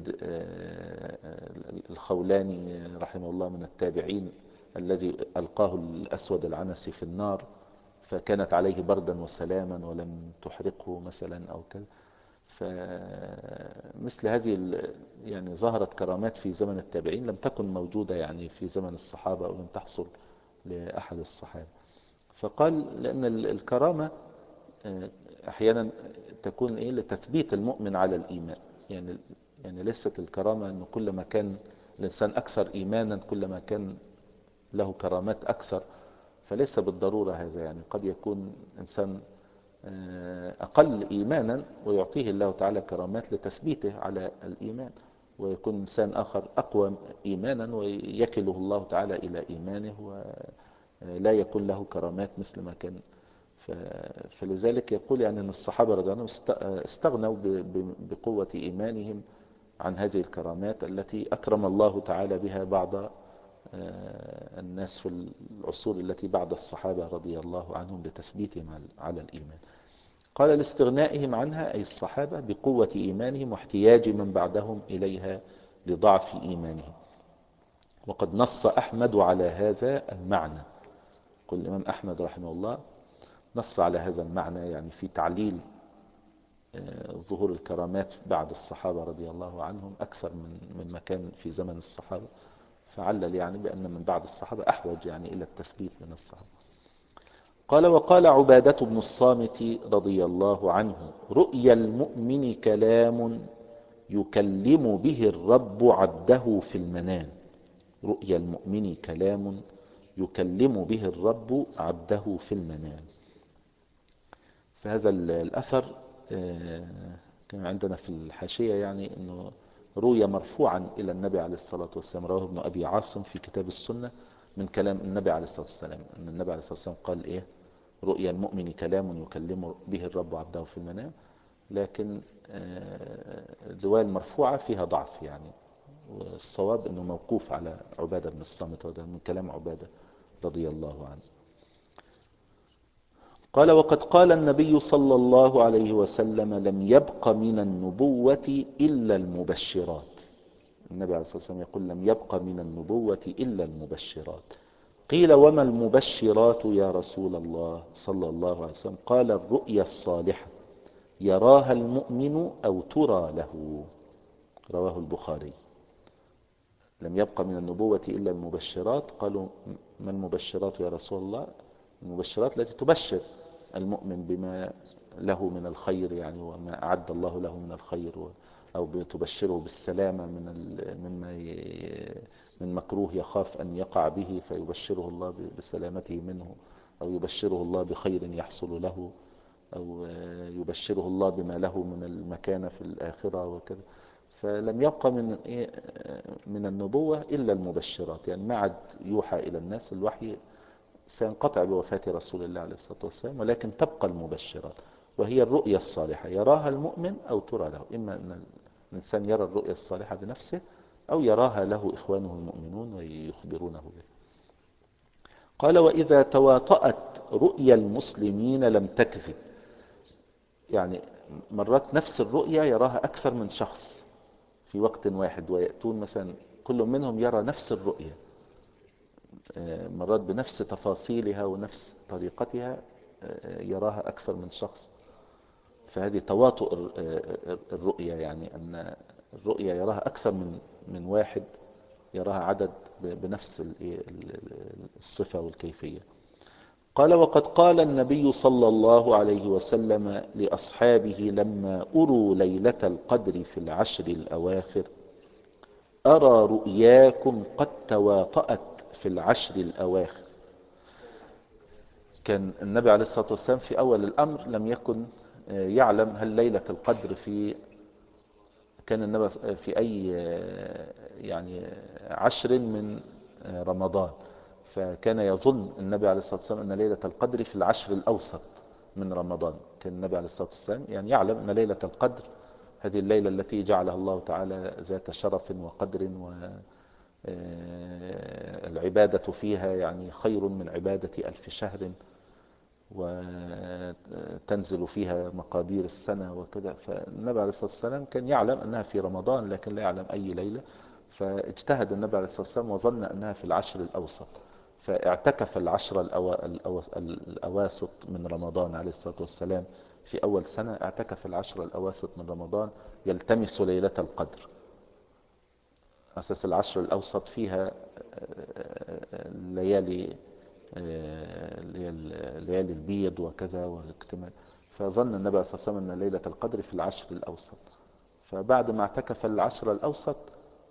الخولاني رحمه الله من التابعين، الذي ألقاه الأسود العنسي في النار فكانت عليه بردا وسلاما ولم تحرقه مثلا أو كذا. فمثل هذه يعني ظهرت كرامات في زمن التابعين لم تكن موجودة يعني في زمن الصحابة، أو لم تحصل لأحد الصحابة. فقال لأن الكرامة أحيانا تكون إيه لتثبيت المؤمن على الإيمان. يعني يعني ليست الكرامة أنه كلما كان الإنسان أكثر إيمانا كلما كان له كرامات أكثر، فليس بالضرورة هذا، يعني قد يكون إنسان أقل إيمانا ويعطيه الله تعالى كرامات لتثبيته على الإيمان، ويكون إنسان آخر أقوى إيمانا ويكله الله تعالى إلى إيمانه ولا يكون له كرامات مثل ما كان. فلذلك يقول يعني أن الصحابة رضي الله عنهم استغنوا بقوة إيمانهم عن هذه الكرامات التي أكرم الله تعالى بها بعض الناس في العصور التي بعد الصحابة رضي الله عنهم لتثبيتهم على الإيمان. قال لاستغنائهم عنها أي الصحابة بقوة إيمانهم واحتياج من بعدهم إليها لضعف إيمانهم. وقد نص أحمد على هذا المعنى، قل الإمام أحمد رحمه الله نص على هذا المعنى، يعني في تعليل ظهور الكرامات بعد الصحابة رضي الله عنهم أكثر من مما كان في زمن الصحابة، فعلل يعني بأن من بعد الصحابة أحوج يعني إلى التثبيت من الصحابة. قال وقال عبادة بن الصامت رضي الله عنه رؤيا المؤمن كلام يكلم به الرب عبده في المنام. رؤيا المؤمن كلام يكلم به الرب عبده في المنام. فهذا الأثر كان عندنا في الحاشية يعني أنه روي مرفوعا إلى النبي عليه الصلاة والسلام، رواه ابن أبي عاصم في كتاب السنة من كلام النبي عليه الصلاة والسلام، أن النبي عليه الصلاة والسلام قال إيه رؤيا المؤمن كلام يكلم به الرب عبده في المنام. لكن الرواية المرفوعة فيها ضعف يعني، والصواب أنه موقوف على عبادة بن الصامت، وهذا من كلام عبادة رضي الله عنه. قال وقد قال النبي صلى الله عليه وسلم لم يبق من النبوة إلا المبشرات. النبي عليه الصلاة والسلام يقول لم يبق من النبوة إلا المبشرات. قيل وما المبشرات يا رسول الله صلى الله عليه وسلم؟ قال الرؤيا الصالحة يراها المؤمن أو ترى له. رواه البخاري. لم يبق من النبوة إلا المبشرات. قالوا ما المبشرات يا رسول الله؟ المبشرات التي تبشر المؤمن بما له من الخير يعني، وما أعد الله له من الخير، أو تبشره بالسلامة من مما من مكروه يخاف أن يقع به فيبشره الله بسلامته منه، أو يبشره الله بخير يحصل له، أو يبشره الله بما له من المكانة في الآخرة وكذا. فلم يبقى من إيه من النبوة إلا المبشرات، يعني ما عاد يوحى إلى الناس، الوحي سينقطع بوفاة رسول الله عليه الصلاة والسلام، ولكن تبقى المبشرات وهي الرؤيا الصالحة يراها المؤمن أو ترى له. إما أن الإنسان يرى الرؤيا الصالحة بنفسه أو يراها له إخوانه المؤمنون ويخبرونه به. قال وإذا تواطأت رؤيا المسلمين لم تكذب. يعني مرات نفس الرؤيا يراها أكثر من شخص في وقت واحد، ويأتون مثلا كل منهم يرى نفس الرؤيا مرات بنفس تفاصيلها ونفس طريقتها يراها أكثر من شخص. فهذه تواطؤ الرؤيا، يعني أن الرؤيا يراها أكثر من من واحد، يراها عدد بنفس الصفة والكيفية. قال وقد قال النبي صلى الله عليه وسلم لأصحابه لما أروا ليلة القدر في العشر الأواخر أرى رؤياكم قد تواطأت في العشر الأواخر. كان النبي عليه الصلاة والسلام في أول الأمر لم يكن يعلم هل ليلة القدر في كان النبي في أي يعني عشر من رمضان، فكان يظن النبي عليه الصلاة والسلام أن ليلة القدر في العشر الأوسط من رمضان. كان النبي عليه الصلاة والسلام يعني يعلم أن ليلة القدر هذه الليلة التي جعلها الله تعالى ذات شرف وقدر، والعبادة فيها يعني خير من عبادة ألف شهر، وتنزل فيها مقادير السنة وكذا. فالنبي عليه الصلاة والسلام كان يعلم أنها في رمضان لكن لا يعلم أي ليلة، فاجتهد النبي عليه الصلاة والسلام وظن أنها في العشر الأوسط، فاعتكف العشر الأواسط من رمضان عليه الصلاة والسلام. في أول سنة اعتكف العشر الأواسط من رمضان يلتمس ليلة القدر. أساس العشر الأوسط فيها ليالي ليالي البيض وكذا والاكتمال، فظن النبي صلى الله عليه وسلم أن ليلة القدر في العشر الأوسط. فبعد ما اعتكف العشر الأوسط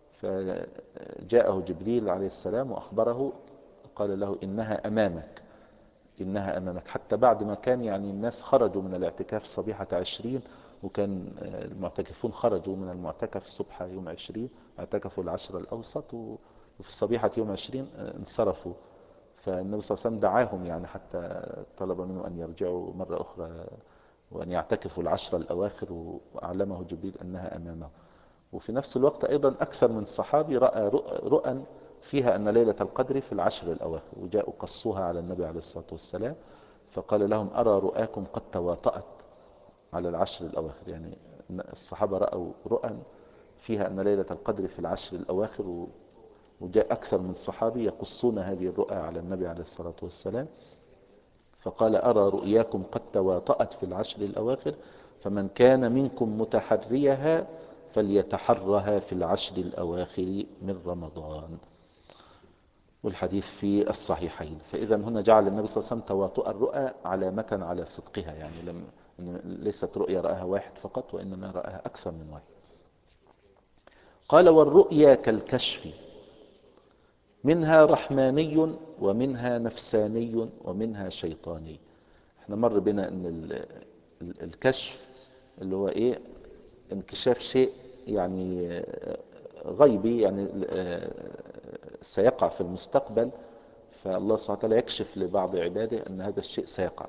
فجاءه جبريل عليه السلام وأخبره، قال له إنها أمامك، إنها أمامك، حتى بعد ما كان يعني الناس خرجوا من الاعتكاف صبيحة عشرين، وكان المعتكفون خرجوا من المعتكف صبح يوم عشرين، اعتكفوا العشر الأوسط، وفي صبيحة يوم عشرين انصرفوا. فالنبي صلى الله عليه وسلم دعاهم يعني، حتى طلب منهم أن يرجعوا مرة أخرى وأن يعتكفوا العشر الأواخر، وأعلمه جبريل أنها أمامه. وفي نفس الوقت أيضا أكثر من صحابي رأى رؤى فيها أن ليلة القدر في العشر الأواخر، وجاءوا قصوها على النبي عليه الصلاة والسلام، فقال لهم أرى رؤاكم قد تواطأت على العشر الأواخر. يعني الصحابة رأوا رؤى فيها أن ليلة القدر في العشر الأواخر، وجاء أكثر من صحابي يقصون هذه الرؤى على النبي عليه الصلاة والسلام، فقال أرى رؤياكم قد تواطأت في العشر الأواخر، فمن كان منكم متحريها فليتحرها في العشر الأواخر من رمضان. والحديث في الصحيحين. فإذا هنا جعل النبي صلى الله عليه وسلم تواطؤ الرؤى علامة على صدقها، يعني لم ليست رؤيا رآها واحد فقط، وإنما رآها أكثر من واحد. قال والرؤيا كالكشف، منها رحماني ومنها نفساني ومنها شيطاني. احنا مر بنا ان الكشف اللي هو ايه، انكشاف شيء يعني غيبي، يعني سيقع في المستقبل، فالله سبحانه وتعالى يكشف لبعض عباده ان هذا الشيء سيقع.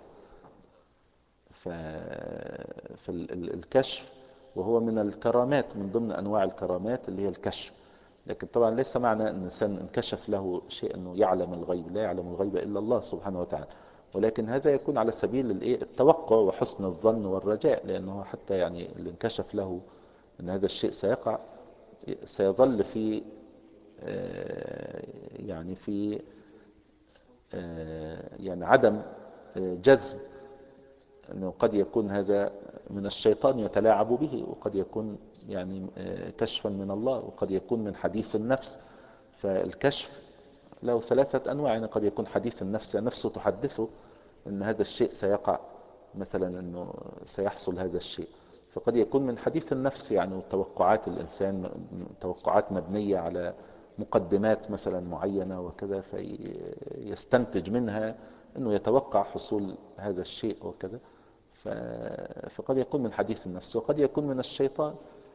فالكشف وهو من الكرامات، من ضمن انواع الكرامات اللي هي الكشف. لكن طبعا ليس معنى ان الانسان انكشف له شيء انه يعلم الغيب، لا يعلم الغيب الا الله سبحانه وتعالى، ولكن هذا يكون على سبيل التوقع وحسن الظن والرجاء، لانه حتى يعني اللي انكشف له ان هذا الشيء سيقع سيظل في يعني في يعني عدم جزم، أنه قد يكون هذا من الشيطان يتلاعب به، وقد يكون يعني كشفا من الله، وقد يكون من حديث النفس. فالكشف له ثلاثة أنواع، يعني قد يكون حديث النفس، يعني نفسه تحدثه أن هذا الشيء سيقع، مثلا أنه سيحصل هذا الشيء. فقد يكون من حديث النفس، يعني توقعات الإنسان، توقعات مبنية على مقدمات مثلا معينة وكذا، فيستنتج منها أنه يتوقع حصول هذا الشيء وكذا. فقد يكون من حديث النفس، وقد يكون من الشيطان.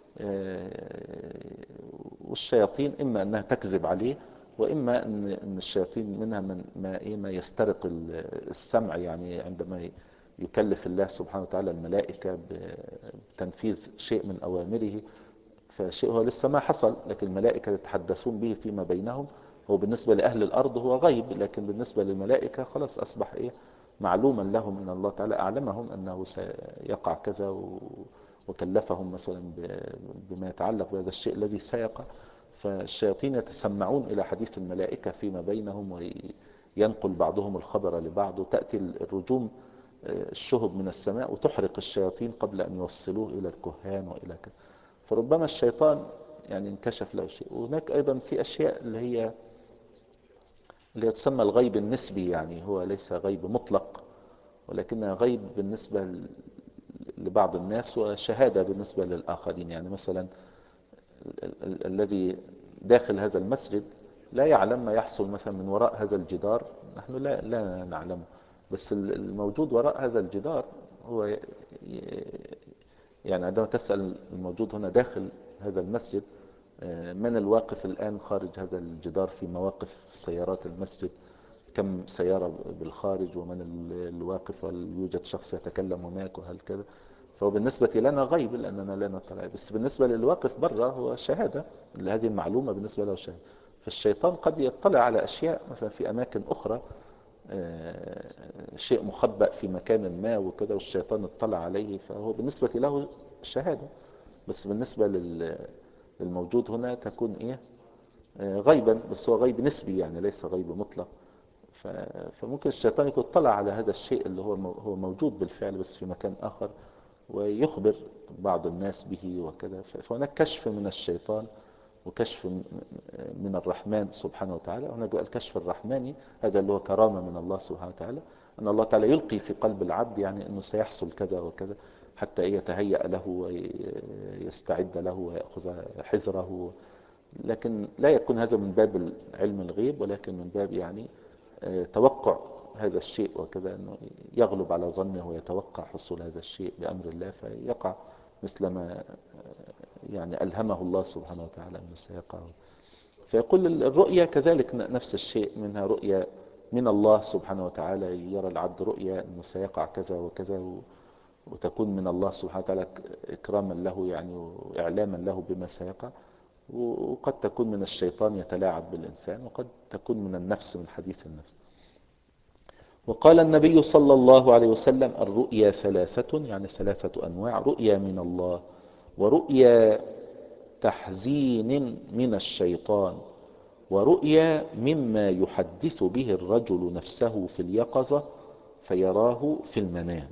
والشياطين إما أنها تكذب عليه، وإما أن الشياطين منها من ما إيه ما يسترق السمع، يعني عندما يكلف الله سبحانه وتعالى الملائكة بتنفيذ شيء من أوامره، فشيء هو لسه ما حصل، لكن الملائكة يتحدثون به فيما بينهم. هو بالنسبة لأهل الأرض هو غيب، لكن بالنسبة للملائكة خلاص أصبح إيه معلوما لهم من الله تعالى، أعلمهم أنه سيقع كذا، وكلفهم مثلا بما يتعلق بهذا الشيء الذي سيقع. فالشياطين يتسمعون إلى حديث الملائكة فيما بينهم، وينقل بعضهم الخبر لبعض، وتأتي الرجوم الشهب من السماء وتحرق الشياطين قبل أن يوصلوه إلى الكهان وإلى كذا. فربما الشيطان يعني انكشف له شيء. وهناك أيضا في أشياء اللي هي اللي تسمى الغيب النسبي، يعني هو ليس غيب مطلق، ولكنها غيب بالنسبة لبعض الناس وشهادة بالنسبة للآخرين. يعني مثلا ال ال الذي داخل هذا المسجد لا يعلم ما يحصل مثلا من وراء هذا الجدار، نحن لا, لا نعلمه، بس الموجود وراء هذا الجدار هو يعني عندما تسأل الموجود هنا داخل هذا المسجد من الواقف الآن خارج هذا الجدار في مواقف سيارات المسجد، كم سيارة بالخارج، ومن الواقف، وهل يوجد شخص يتكلم هناك وهل كذا. فهو بالنسبة لنا غيب لأننا لا نطلع، بس بالنسبة للواقف برا هو شهادة، لهذه المعلومة بالنسبة له شهادة. فالشيطان قد يطلع على أشياء مثلا في أماكن أخرى، شيء مخبأ في مكان ما وكذا، والشيطان اطلع عليه، فهو بالنسبة له شهادة، بس بالنسبة للموجود هنا تكون إيه غيبا، بس هو غيب نسبي يعني ليس غيب مطلق. فممكن الشيطان يكون اطلع على هذا الشيء اللي هو هو موجود بالفعل بس في مكان آخر، ويخبر بعض الناس به وكذا. فهناك كشف من الشيطان وكشف من الرحمن سبحانه وتعالى. هناك الكشف الرحماني، هذا اللي هو كرامة من الله سبحانه وتعالى، أن الله تعالى يلقي في قلب العبد يعني أنه سيحصل كذا وكذا، حتى يتهيأ له ويستعد له ويأخذ حذره. لكن لا يكون هذا من باب علم الغيب، ولكن من باب يعني توقع هذا الشيء وكذا، أنه يغلب على ظنه ويتوقع حصول هذا الشيء بأمر الله فيقع مثل ما يعني ألهمه الله سبحانه وتعالى أنه سيقع. فيقول الرؤيا كذلك نفس الشيء، منها رؤيا من الله سبحانه وتعالى، يرى العبد رؤيا أنه سيقع كذا وكذا، وتكون من الله سبحانه وتعالى إكراما له يعني وإعلاما له بما سيقع. وقد تكون من الشيطان يتلاعب بالإنسان، وقد تكون من النفس، من حديث النفس. وقال النبي صلى الله عليه وسلم: الرؤيا ثلاثة، يعني ثلاثة أنواع: رؤيا من الله، ورؤيا تحزين من الشيطان، ورؤيا مما يحدث به الرجل نفسه في اليقظة فيراه في المنام.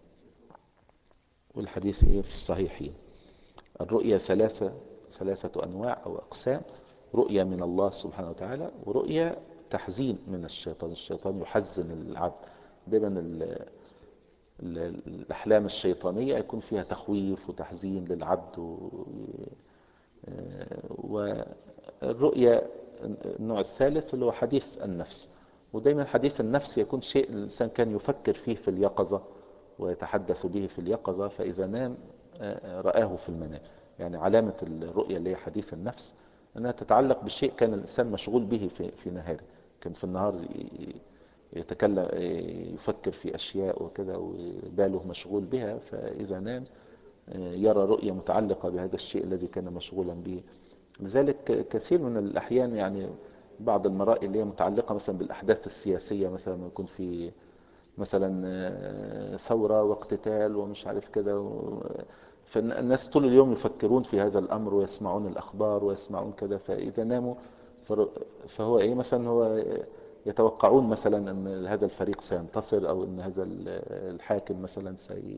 والحديث ايه في الصحيحين. الرؤيا ثلاثة ثلاثة أنواع أو أقسام: رؤيا من الله سبحانه وتعالى، ورؤيا تحزين من الشيطان، الشيطان يحزن العبد. دايما ال- ال- الأحلام الشيطانية يكون فيها تخويف وتحزين للعبد. و- والرؤيا النوع الثالث اللي هو حديث النفس. ودايما حديث النفس يكون شيء الإنسان كان يفكر فيه في اليقظة ويتحدث به في اليقظة، فإذا نام رآه في المنام. يعني علامة الرؤيا اللي هي حديث النفس أنها تتعلق بشيء كان الإنسان مشغول به في في نهاره، كان في النهار يتكلم يفكر في أشياء وكذا وباله مشغول بها، فإذا نام يرى رؤيا متعلقة بهذا الشيء الذي كان مشغولا به. لذلك كثير من الأحيان يعني بعض المرائي اللي هي متعلقة مثلا بالأحداث السياسية، مثلا يكون في مثلا ثورة واقتتال ومش عارف كده و... فالناس طول اليوم يفكرون في هذا الأمر ويسمعون الأخبار ويسمعون كذا، فإذا ناموا فر... فهو إيه مثلا هو يتوقعون مثلا أن هذا الفريق سينتصر، أو أن هذا الحاكم مثلا سي...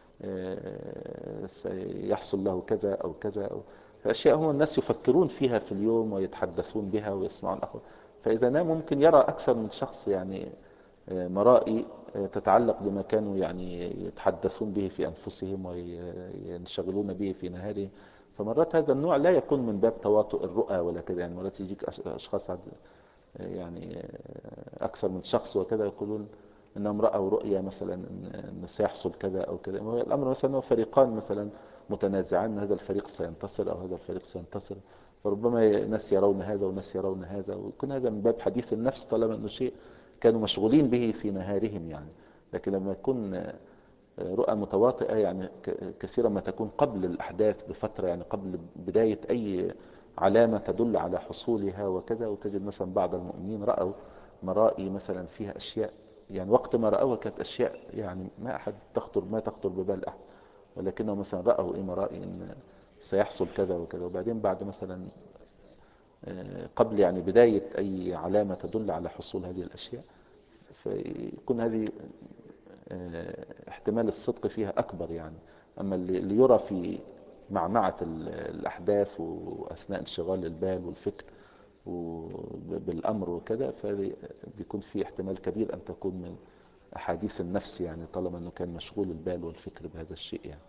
سيحصل له كذا أو كذا أو فأشياء هم الناس يفكرون فيها في اليوم ويتحدثون بها ويسمعون أخبار. فإذا نام ممكن يرى أكثر من شخص يعني مرائي تتعلق بما كانوا يعني يتحدثون به في أنفسهم وينشغلون به في نهارهم. فمرات هذا النوع لا يكون من باب تواطؤ الرؤى ولا كذا، يعني مرات يجيك أشخاص يعني أكثر من شخص وكذا يقولون أنهم رأوا رؤيا مثلا أن سيحصل كذا أو كذا. الأمر مثلا هو فريقان مثلا متنازعان أن هذا الفريق سينتصر أو هذا الفريق سينتصر، فربما ناس يرون هذا وناس يرون هذا، ويكون هذا من باب حديث النفس طالما أنه شيء كانوا مشغولين به في نهارهم يعني. لكن لما يكون رؤى متواطئة يعني كثيرا ما تكون قبل الأحداث بفترة، يعني قبل بداية أي علامة تدل على حصولها وكذا. وتجد مثلا بعض المؤمنين رأوا مرائي مثلا فيها أشياء، يعني وقت ما رأوها كانت أشياء يعني ما أحد تخطر ما تخطر ببال أحد، ولكنهم مثلا رأوا إيه مرائي إن سيحصل كذا وكذا. وبعدين بعد مثلا قبل يعني بداية أي علامة تدل على حصول هذه الأشياء، فيكون هذه احتمال الصدق فيها أكبر يعني. أما اللي يرى في معمعة الأحداث وأثناء انشغال البال والفكر بالأمر وكذا، فبيكون في احتمال كبير أن تكون من أحاديث النفس، يعني طالما أنه كان مشغول البال والفكر بهذا الشيء يعني.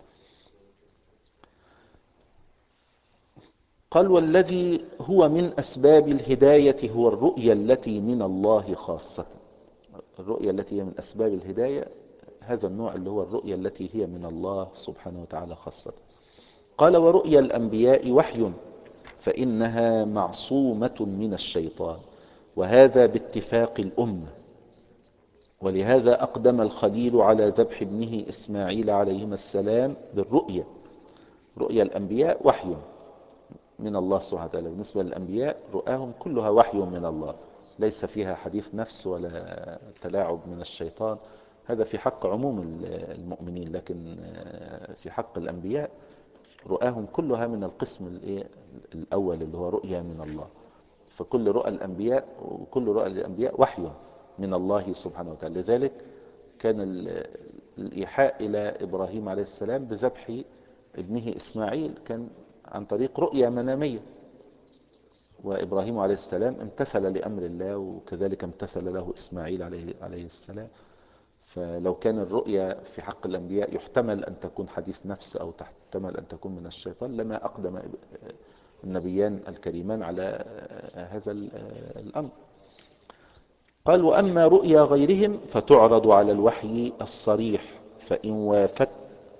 قال: والذي هو من أسباب الهداية هو الرؤيا التي من الله خاصة. الرؤيا التي هي من أسباب الهداية هذا النوع اللي هو الرؤيا التي هي من الله سبحانه وتعالى خاصة. قال: ورؤيا الأنبياء وحي فإنها معصومة من الشيطان، وهذا باتفاق الأمة. ولهذا أقدم الخليل على ذبح ابنه إسماعيل عليهما السلام بالرؤيا. رؤيا الأنبياء وحي من الله سبحانه وتعالى. بالنسبة للأنبياء رؤاهم كلها وحي من الله، ليس فيها حديث نفس ولا تلاعب من الشيطان. هذا في حق عموم المؤمنين، لكن في حق الأنبياء رؤاهم كلها من القسم الأول اللي هو رؤيا من الله. فكل رؤى الأنبياء وكل رؤى الأنبياء وحي من الله سبحانه وتعالى. لذلك كان الإيحاء إلى إبراهيم عليه السلام بذبح ابنه إسماعيل كان عن طريق رؤيا منامية، وإبراهيم عليه السلام امتثل لأمر الله، وكذلك امتثل له إسماعيل عليه, عليه السلام. فلو كان الرؤيا في حق الأنبياء يحتمل أن تكون حديث نفس أو تحتمل أن تكون من الشيطان لما أقدم النبيان الكريمان على هذا الأمر. قال وأما رؤيا غيرهم فتعرض على الوحي الصريح فإن وافت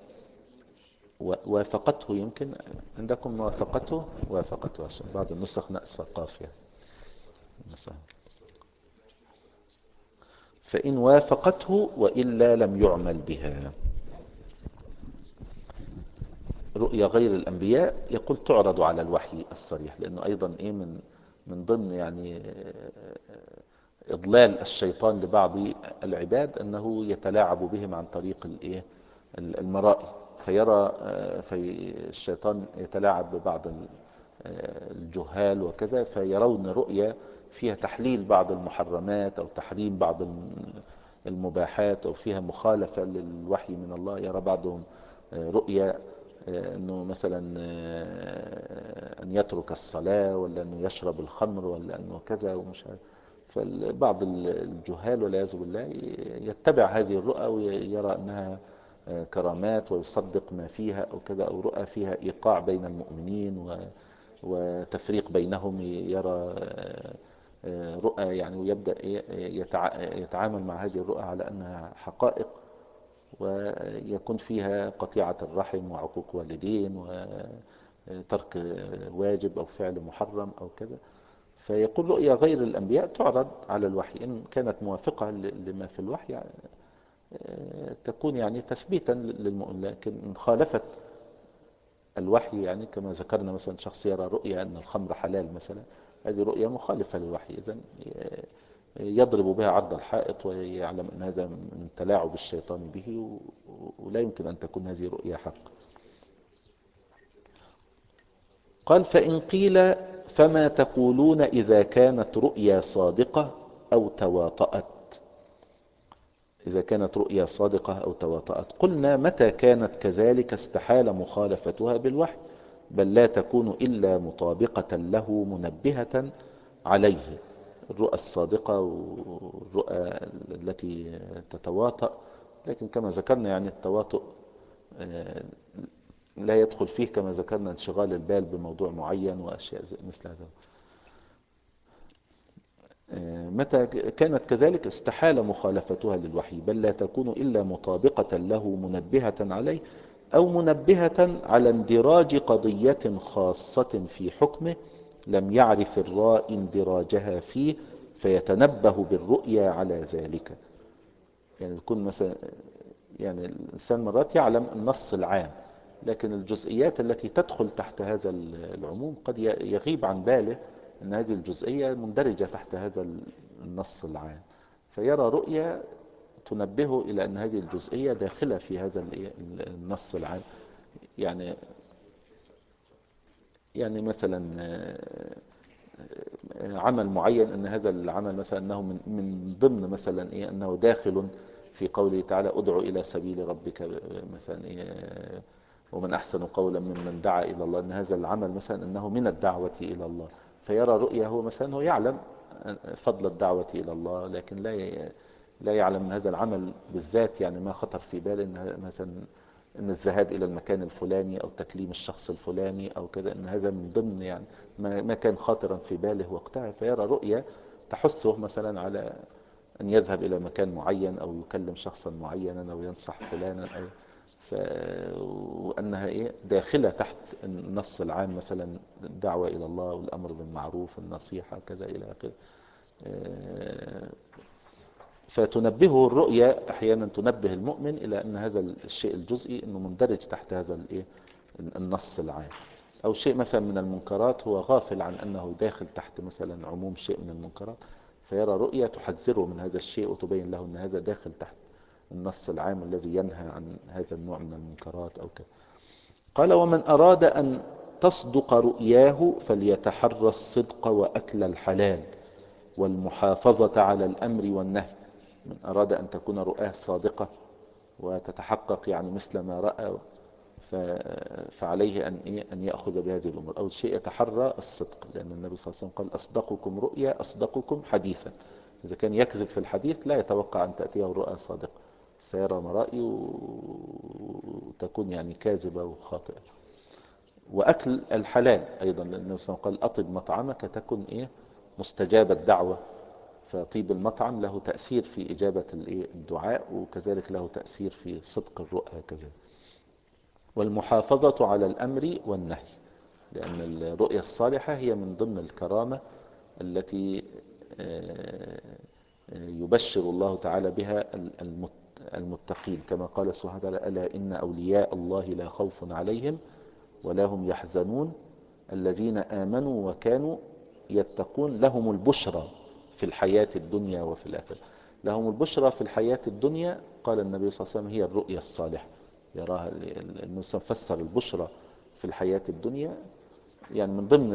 وافقته، يمكن عندكم وافقته وافقته عشان بعض النسخ نأسى قافية. فإن وافقته وإلا لم يعمل بها. رؤيا غير الأنبياء يقول تعرض على الوحي الصريح، لأنه أيضا إيه من من ضمن يعني إضلال الشيطان لبعض العباد أنه يتلاعب بهم عن طريق الإيه المرائي، فيرى في الشيطان يتلاعب ببعض الجهال وكذا، فيرون رؤيا فيها تحليل بعض المحرمات أو تحريم بعض المباحات أو فيها مخالفة للوحي من الله. يرى بعضهم رؤيا أنه مثلا أن يترك الصلاة، ولا أنه يشرب الخمر، ولا أنه كذا ومش عارف. فبعض الجهال والعياذ بالله يتبع هذه الرؤى ويرى أنها كرامات ويصدق ما فيها أو كذا، أو رؤى فيها إيقاع بين المؤمنين وتفريق بينهم، يرى رؤى يعني، ويبدأ يتعامل مع هذه الرؤى على أنها حقائق، ويكون فيها قطيعة الرحم وعقوق والدين وترك واجب أو فعل محرم أو كذا. فيقول رؤيا غير الأنبياء تعرض على الوحي، إن كانت موافقة لما في الوحي تكون يعني تثبيتا للمؤمن، لكن إن خالفت الوحي يعني كما ذكرنا مثلا شخص يرى رؤيا أن الخمر حلال مثلا، هذه رؤيا مخالفة للوحي، إذن يضرب بها عرض الحائط ويعلم أن هذا من تلاعب الشيطان به، ولا يمكن أن تكون هذه رؤيا حق. قال فإن قيل فما تقولون إذا كانت رؤيا صادقة أو تواطأت؟ إذا كانت رؤيا صادقة أو تواطأت قلنا متى كانت كذلك استحال مخالفتها بالوحي، بل لا تكون إلا مطابقة له منبهة عليه. الرؤى الصادقة والرؤى التي تتواطأ، لكن كما ذكرنا يعني التواطؤ لا يدخل فيه كما ذكرنا انشغال البال بموضوع معين وأشياء مثل هذا. متى كانت كذلك استحال مخالفتها للوحي، بل لا تكون إلا مطابقة له منبهة عليه، أو منبهة على اندراج قضية خاصة في حكمه لم يعرف الرائي اندراجها فيه فيتنبه بالرؤيا على ذلك. يعني يكون مثلا يعني الإنسان مرات يعلم النص العام، لكن الجزئيات التي تدخل تحت هذا العموم قد يغيب عن باله أن هذه الجزئية مندرجة تحت هذا النص العام، فيرى رؤيا تنبهه إلى أن هذه الجزئية داخلة في هذا النص العام. يعني يعني مثلا عمل معين، أن هذا العمل مثلا أنه من, من ضمن مثلا إيه أنه داخل في قوله تعالى ادعو إلى سبيل ربك مثلا إيه ومن أحسن قولا ممن دعا إلى الله، أن هذا العمل مثلا أنه من الدعوة إلى الله، فيرى رؤيا هو مثلا هو يعلم فضل الدعوة إلى الله، لكن لا لا يعلم من هذا العمل بالذات يعني ما خطر في باله أن مثلا ان الذهاب الى المكان الفلاني او تكليم الشخص الفلاني او كذا، ان هذا من ضمن يعني ما كان خاطرا في باله وقتها، فيرى رؤيا تحثه مثلا على ان يذهب الى مكان معين او يكلم شخصا معينا او ينصح فلانا او ف... وانها ايه داخله تحت النص العام، مثلا الدعوه الى الله والامر بالمعروف النصيحه كذا الى اخره. فتنبهه الرؤيا احيانا تنبه المؤمن الى ان هذا الشيء الجزئي انه مندرج تحت هذا الايه النص العام، او شيء مثلا من المنكرات هو غافل عن انه داخل تحت مثلا عموم شيء من المنكرات، فيرى رؤيا تحذره من هذا الشيء وتبين له ان هذا داخل تحت النص العام الذي ينهى عن هذا النوع من المنكرات او كذا. قال ومن اراد ان تصدق رؤياه فليتحرى الصدق واكل الحلال والمحافظة على الامر والنهي. من أراد أن تكون رؤاه صادقة وتتحقق يعني مثل ما رأى، فعليه أن أن يأخذ بهذه الأمور. أول شيء يتحرى الصدق، لأن النبي صلى الله عليه وسلم قال أصدقكم رؤيا أصدقكم حديثا. إذا كان يكذب في الحديث لا يتوقع أن تأتيه رؤى صادقة، سيرى مرائي وتكون يعني كاذبة وخاطئة. وأكل الحلال أيضا، لأن النبي صلى الله عليه وسلم قال أطب مطعمك تكن إيه مستجاب الدعوة، فطيب المطعم له تأثير في إجابة الدعاء، وكذلك له تأثير في صدق الرؤى كذلك. والمحافظة على الأمر والنهي، لأن الرؤيا الصالحة هي من ضمن الكرامة التي يبشر الله تعالى بها المتقين، كما قال سبحانه وتعالى: ألا إن أولياء الله لا خوف عليهم ولا هم يحزنون الذين آمنوا وكانوا يتقون لهم البشرى في الحياة الدنيا وفي الآخرة. لهم البشرى في الحياة الدنيا، قال النبي صلى الله عليه وسلم، هي الرؤيا الصالحة يراها النبي، فسر البشرى في الحياة الدنيا يعني من ضمن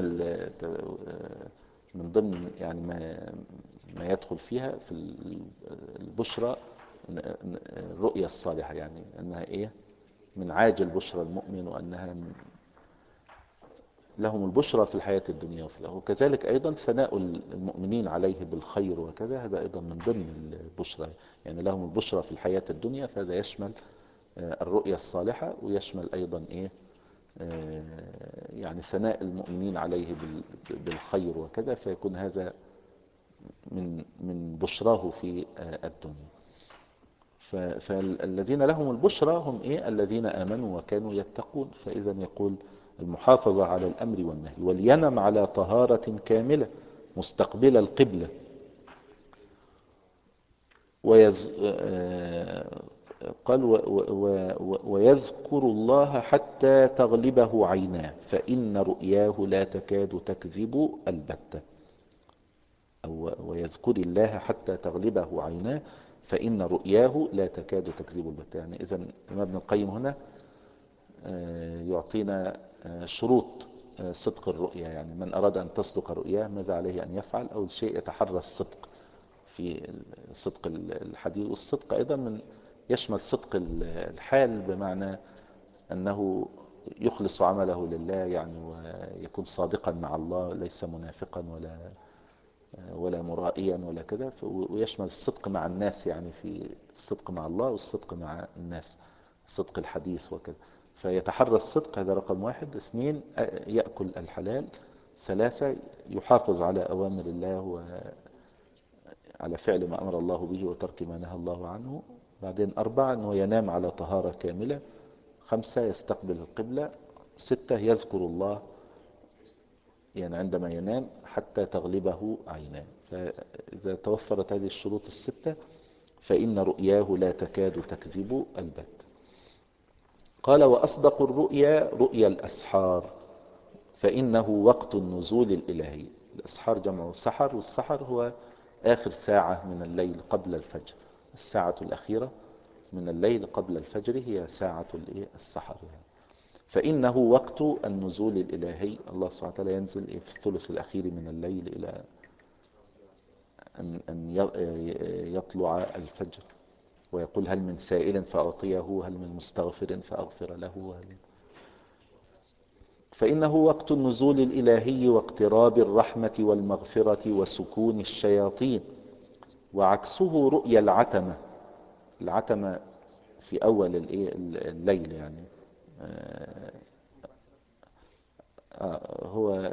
من ضمن يعني ما ما يدخل فيها في البشرى الرؤيا الصالحة، يعني أنها إيه من عاجل بشرى المؤمن، وأنها لهم البشرى في الحياة الدنيا وفي الآخرة. وكذلك أيضا ثناء المؤمنين عليه بالخير وكذا، هذا أيضا من ضمن البشرى، يعني لهم البشرى في الحياة الدنيا، فهذا يشمل الرؤيا الصالحة، ويشمل أيضا إيه يعني ثناء المؤمنين عليه بالخير وكذا، فيكون هذا من من بشراه في الدنيا. فالذين لهم البشرى هم إيه؟ الذين آمنوا وكانوا يتقون. فإذا يقول المحافظة على الأمر والنهي، ولينم على طهارة كاملة مستقبل القبلة، ويز... قال و... و... ويذكر الله حتى تغلبه عيناه فإن رؤياه لا تكاد تكذب البتة، أو ويذكر الله حتى تغلبه عيناه فإن رؤياه لا تكاد تكذب البتة. يعني إذا ابن القيم هنا يعطينا شروط صدق الرؤيا، يعني من أراد أن تصدق رؤياه ماذا عليه أن يفعل؟ أول شيء يتحرى الصدق في صدق الحديث، والصدق أيضا من يشمل صدق الحال، بمعنى أنه يخلص عمله لله يعني، ويكون صادقا مع الله، ليس منافقا ولا ولا مرائيا ولا كذا. ويشمل الصدق مع الناس، يعني في الصدق مع الله والصدق مع الناس، صدق الحديث وكذا. فيتحرى الصدق، هذا رقم واحد. اثنين يأكل الحلال. ثلاثة يحافظ على أوامر الله وعلى فعل ما أمر الله به وترك ما نهى الله عنه. بعدين أربعة أنه ينام على طهارة كاملة. خمسة يستقبل القبلة. ستة يذكر الله يعني عندما ينام حتى تغلبه عيناه. فإذا توفرت هذه الشروط الستة فإن رؤياه لا تكاد تكذب البت. قال: وأصدق الرؤيا رؤيا الأسحار فإنه وقت النزول الإلهي. الأسحار جمع سحر، والسحر هو آخر ساعة من الليل قبل الفجر. الساعة الأخيرة من الليل قبل الفجر هي ساعة السحر يعني. فإنه وقت النزول الإلهي، الله سبحانه وتعالى ينزل في الثلث الأخير من الليل إلى أن يطلع الفجر، ويقول: هل من سائل فأعطيه، هل من مستغفر فأغفر له. فإنه وقت النزول الإلهي واقتراب الرحمة والمغفرة وسكون الشياطين. وعكسه رؤيا العتمة. العتمة في أول الليل يعني هو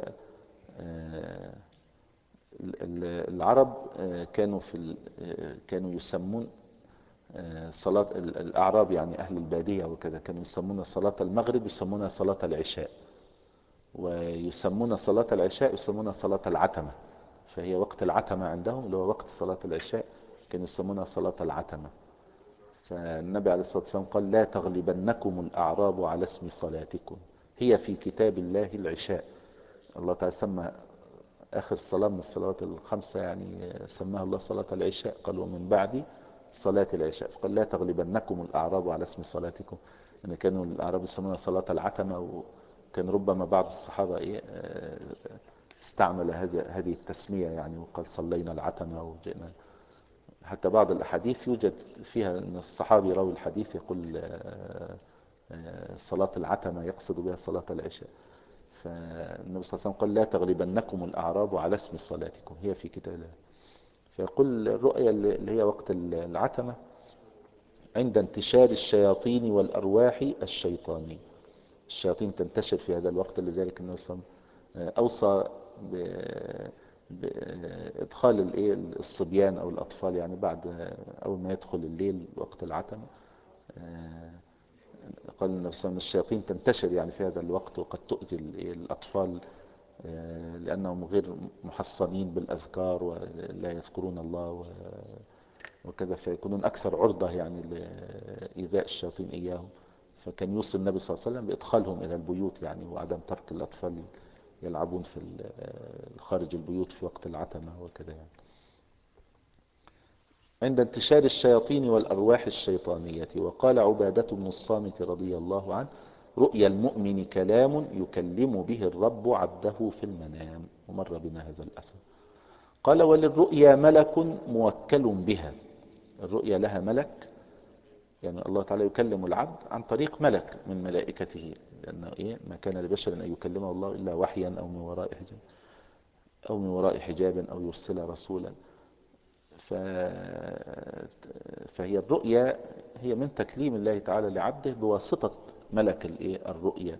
العرب كانوا في كانوا يسمون صلاة الأعراب يعني أهل البادية وكذا، كانوا يسمون صلاة المغرب يسمونها صلاة العشاء، ويسمون صلاة العشاء يسمونها صلاة العتمة. فهي وقت العتمة عندهم اللي هو وقت صلاة العشاء، كانوا يسمونها صلاة العتمة. فالنبي عليه الصلاة والسلام قال: لا تغلبنكم الأعراب على اسم صلاتكم هي في كتاب الله العشاء. الله تعالى سمى آخر صلاة من الصلوات الخمسة يعني سماها الله صلاة العشاء، قال: ومن بعد صلاة العشاء. فقال: لا تغلبنكم الأعراب على اسم صلاتكم، يعني كانوا الأعراب يسمونها صلاة العتمة. وكان ربما بعض الصحابة إيه استعمل هذه التسمية يعني، وقال: صلينا العتمة وجئنا. حتى بعض الأحاديث يوجد فيها أن الصحابي راوي الحديث يقول صلاة العتمة يقصد بها صلاة العشاء. فالنبي صلى الله عليه وسلم قال: لا تغلبنكم الأعراب على اسم صلاتكم هي في كتاب الله. فيقول الرؤيا اللي هي وقت العتمة عند انتشار الشياطين والأرواح الشيطانية. الشياطين تنتشر في هذا الوقت، لذلك النبي صلى الله عليه وسلم أوصى بإدخال الإيه الصبيان أو الأطفال، يعني بعد أول ما يدخل الليل وقت العتمة. آه، قال النبي صلى الله عليه وسلم الشياطين تنتشر يعني في هذا الوقت، وقد تؤذي الإيه الأطفال، آه، لأنهم غير محصنين بالأذكار ولا يذكرون الله و- وكذا، فيكونون أكثر عرضة يعني لإيذاء الشياطين إياهم. فكان يوصي النبي صلى الله عليه وسلم بإدخالهم إلى البيوت يعني، وعدم ترك الأطفال يلعبون في ال- خارج البيوت في وقت العتمة وكذا يعني. عند انتشار الشياطين والأرواح الشيطانية. وقال عبادة بن الصامت رضي الله عنه: رؤيا المؤمن كلام يكلم به الرب عبده في المنام. ومر بنا هذا الأثر. قال: وللرؤيا ملك موكل بها. الرؤيا لها ملك، يعني الله تعالى يكلم العبد عن طريق ملك من ملائكته، لأنه إيه ما كان لبشر أن يكلمه الله إلا وحيا أو من وراء حجاب أو من وراء حجاب أو يرسل رسولا. ف... فهي الرؤيا هي من تكليم الله تعالى لعبده بواسطة ملك الإيه الرؤيا.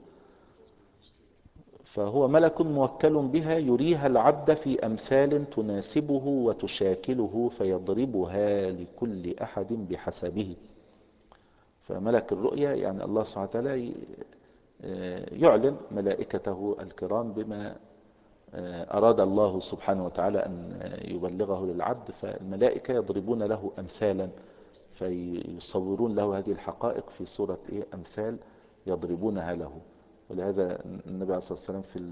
فهو ملك موكل بها يريها العبد في أمثال تناسبه وتشاكله فيضربها لكل أحد بحسبه. فملك الرؤيا يعني الله سبحانه وتعالى يعلن ملائكته الكرام بما أراد الله سبحانه وتعالى أن يبلغه للعبد، فالملائكة يضربون له أمثالا فيصورون له هذه الحقائق في صورة إيه أمثال يضربونها له. ولهذا النبي عليه الصلاة والسلام في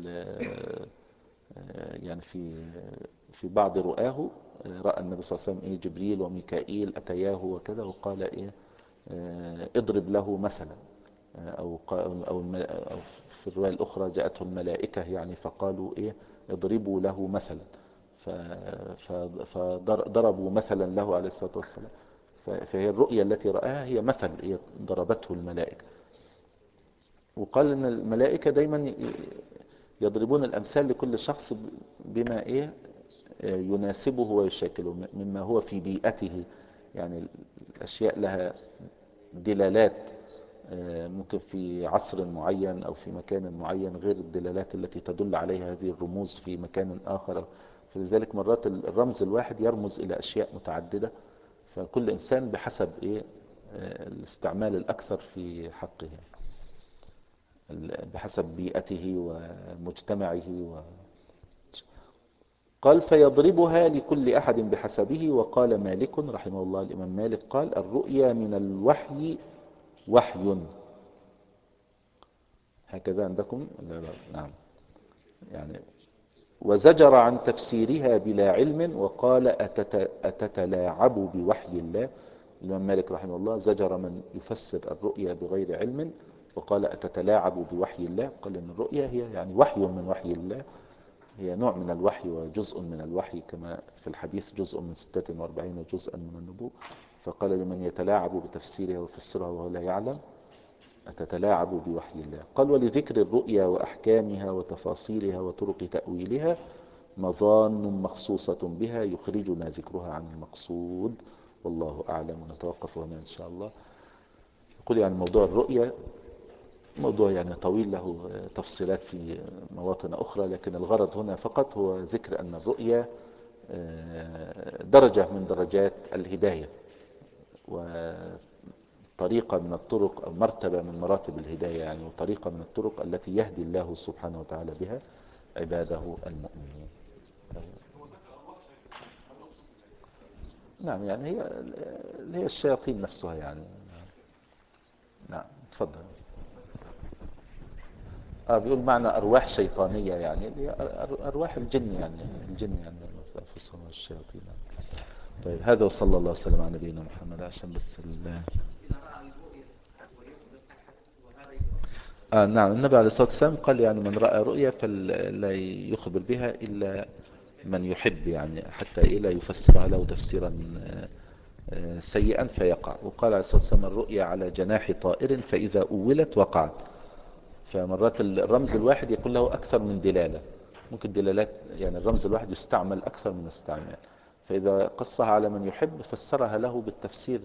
يعني في في بعض رؤاه رأى النبي صلى الله عليه وسلم إيه جبريل وميكائيل أتياه وكذا، وقال إيه اضرب له مثلا، أو أو أو في الرواية الأخرى جاءته الملائكة يعني فقالوا إيه اضربوا له مثلا، فضربوا مثلا له عليه الصلاة والسلام. فهي الرؤيا التي رآها هي مثل هي ضربته الملائكة. وقال ان الملائكة دايما يضربون الأمثال لكل شخص بما إيه يناسبه ويشاكله مما هو في بيئته، يعني الأشياء لها دلالات ممكن في عصر معين أو في مكان معين غير الدلالات التي تدل عليها هذه الرموز في مكان آخر. فلذلك مرات الرمز الواحد يرمز إلى أشياء متعددة، فكل إنسان بحسب إيه الاستعمال الأكثر في حقه، بحسب بيئته ومجتمعه و... قال: فيضربها لكل أحد بحسبه. وقال مالك رحمه الله، الإمام مالك قال: الرؤيا من الوحي وحي. هكذا عندكم؟ لا لا. نعم. يعني وزجر عن تفسيرها بلا علم، وقال: أتت أتتلاعب بوحي الله. الإمام مالك رحمه الله زجر من يفسر الرؤيا بغير علم، وقال: أتتلاعب بوحي الله. قال إن الرؤيا هي يعني وحي من وحي الله، هي نوع من الوحي وجزء من الوحي، كما في الحديث جزء من ستة وأربعين جزءا من النبوة. فقال لمن يتلاعب بتفسيرها ويفسرها وهو لا يعلم: أتتلاعب بوحي الله. قال: ولذكر الرؤيا وأحكامها وتفاصيلها وطرق تأويلها مظان مخصوصة بها يخرجنا ذكرها عن المقصود، والله أعلم. ونتوقف هنا إن شاء الله. يقول يعني موضوع الرؤيا موضوع يعني طويل له تفصيلات في مواطن أخرى، لكن الغرض هنا فقط هو ذكر أن الرؤيا درجة من درجات الهداية، وطريقة من الطرق أو مرتبة من مراتب الهداية يعني، وطريقة من الطرق التي يهدي الله سبحانه وتعالى بها عباده المؤمنين. نعم، يعني هي هي الشياطين نفسها يعني. نعم، تفضل. اه بيقول معنى أرواح شيطانية يعني اللي هي أر- أرواح الجن يعني، الجن يعني أنفسهم الشياطين. طيب، هذا وصلى الله وسلم على نبينا محمد. عشان بس ال... آه نعم، النبي عليه الصلاة والسلام قال يعني من رأى رؤيا فلا يخبر بها إلا من يحب، يعني حتى إيه لا يفسرها له تفسيرا آه، آه، سيئا فيقع. وقال عليه الصلاة والسلام: الرؤيا على جناح طائر فإذا أولت وقعت. فمرات الرمز الواحد يكون له أكثر من دلالة، ممكن دلالات يعني الرمز الواحد يستعمل أكثر من استعمال. فإذا قصها على من يحب فسرها له بالتفسير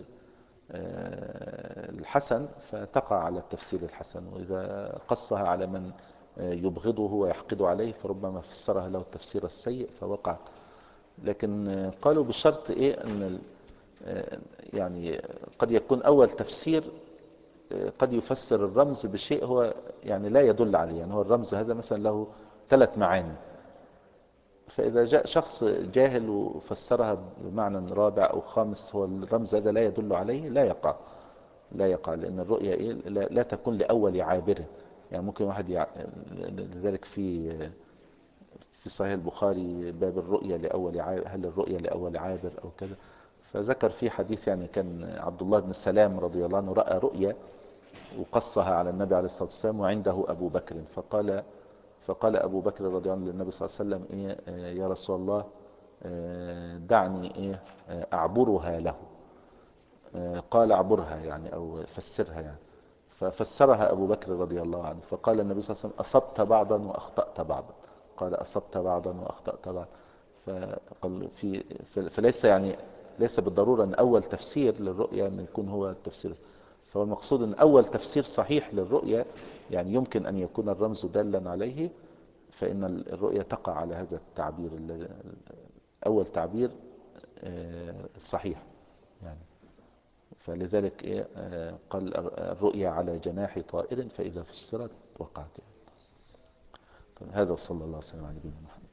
الحسن فتقع على التفسير الحسن، وإذا قصها على من آه، يبغضه ويحقد عليه، فربما فسرها له التفسير السيء فوقع. لكن آه، قالوا بشرط ايه ان ال- آه، يعني قد يكون اول تفسير آه، قد يفسر الرمز بشيء هو يعني لا يدل عليه. يعني هو الرمز هذا مثلا له ثلاث معاني، فإذا جاء شخص جاهل وفسرها بمعنى رابع أو خامس هو الرمز هذا لا يدل عليه، لا يقع. لا يقع لأن الرؤية إيه؟ لا, لا تكون لأول عابر. يعني ممكن واحد يع... لذلك في في صحيح البخاري باب الرؤية لأول عابر، هل الرؤية لأول عابر أو كذا. فذكر في حديث يعني كان عبد الله بن سلام رضي الله عنه رأى رؤيا وقصها على النبي عليه الصلاة والسلام وعنده أبو بكر، فقال فقال أبو بكر رضي الله عنه للنبي صلى الله عليه وسلم إيه آه، يا رسول الله آه، دعني إيه آه، أعبرها له. آه، قال أعبرها يعني أو فسرها يعني. ففسرها أبو بكر رضي الله عنه، فقال النبي صلى الله عليه وسلم أصبت بعضا وأخطأت بعضا. قال أصبت بعضا وأخطأت بعضا. فقال في فليس يعني ليس بالضرورة أن أول تفسير للرؤيا أن يكون هو التفسير. فهو المقصود أن أول تفسير صحيح للرؤيا يعني يمكن أن يكون الرمز دالا عليه، فإن الرؤيا تقع على هذا التعبير الذي- أول تعبير آه، صحيح يعني. فلذلك إيه آه، قال الرؤيا على جناح طائر فإذا فسرت وقعت يعني. طيب، هذا وصلى الله وسلم على نبينا محمد.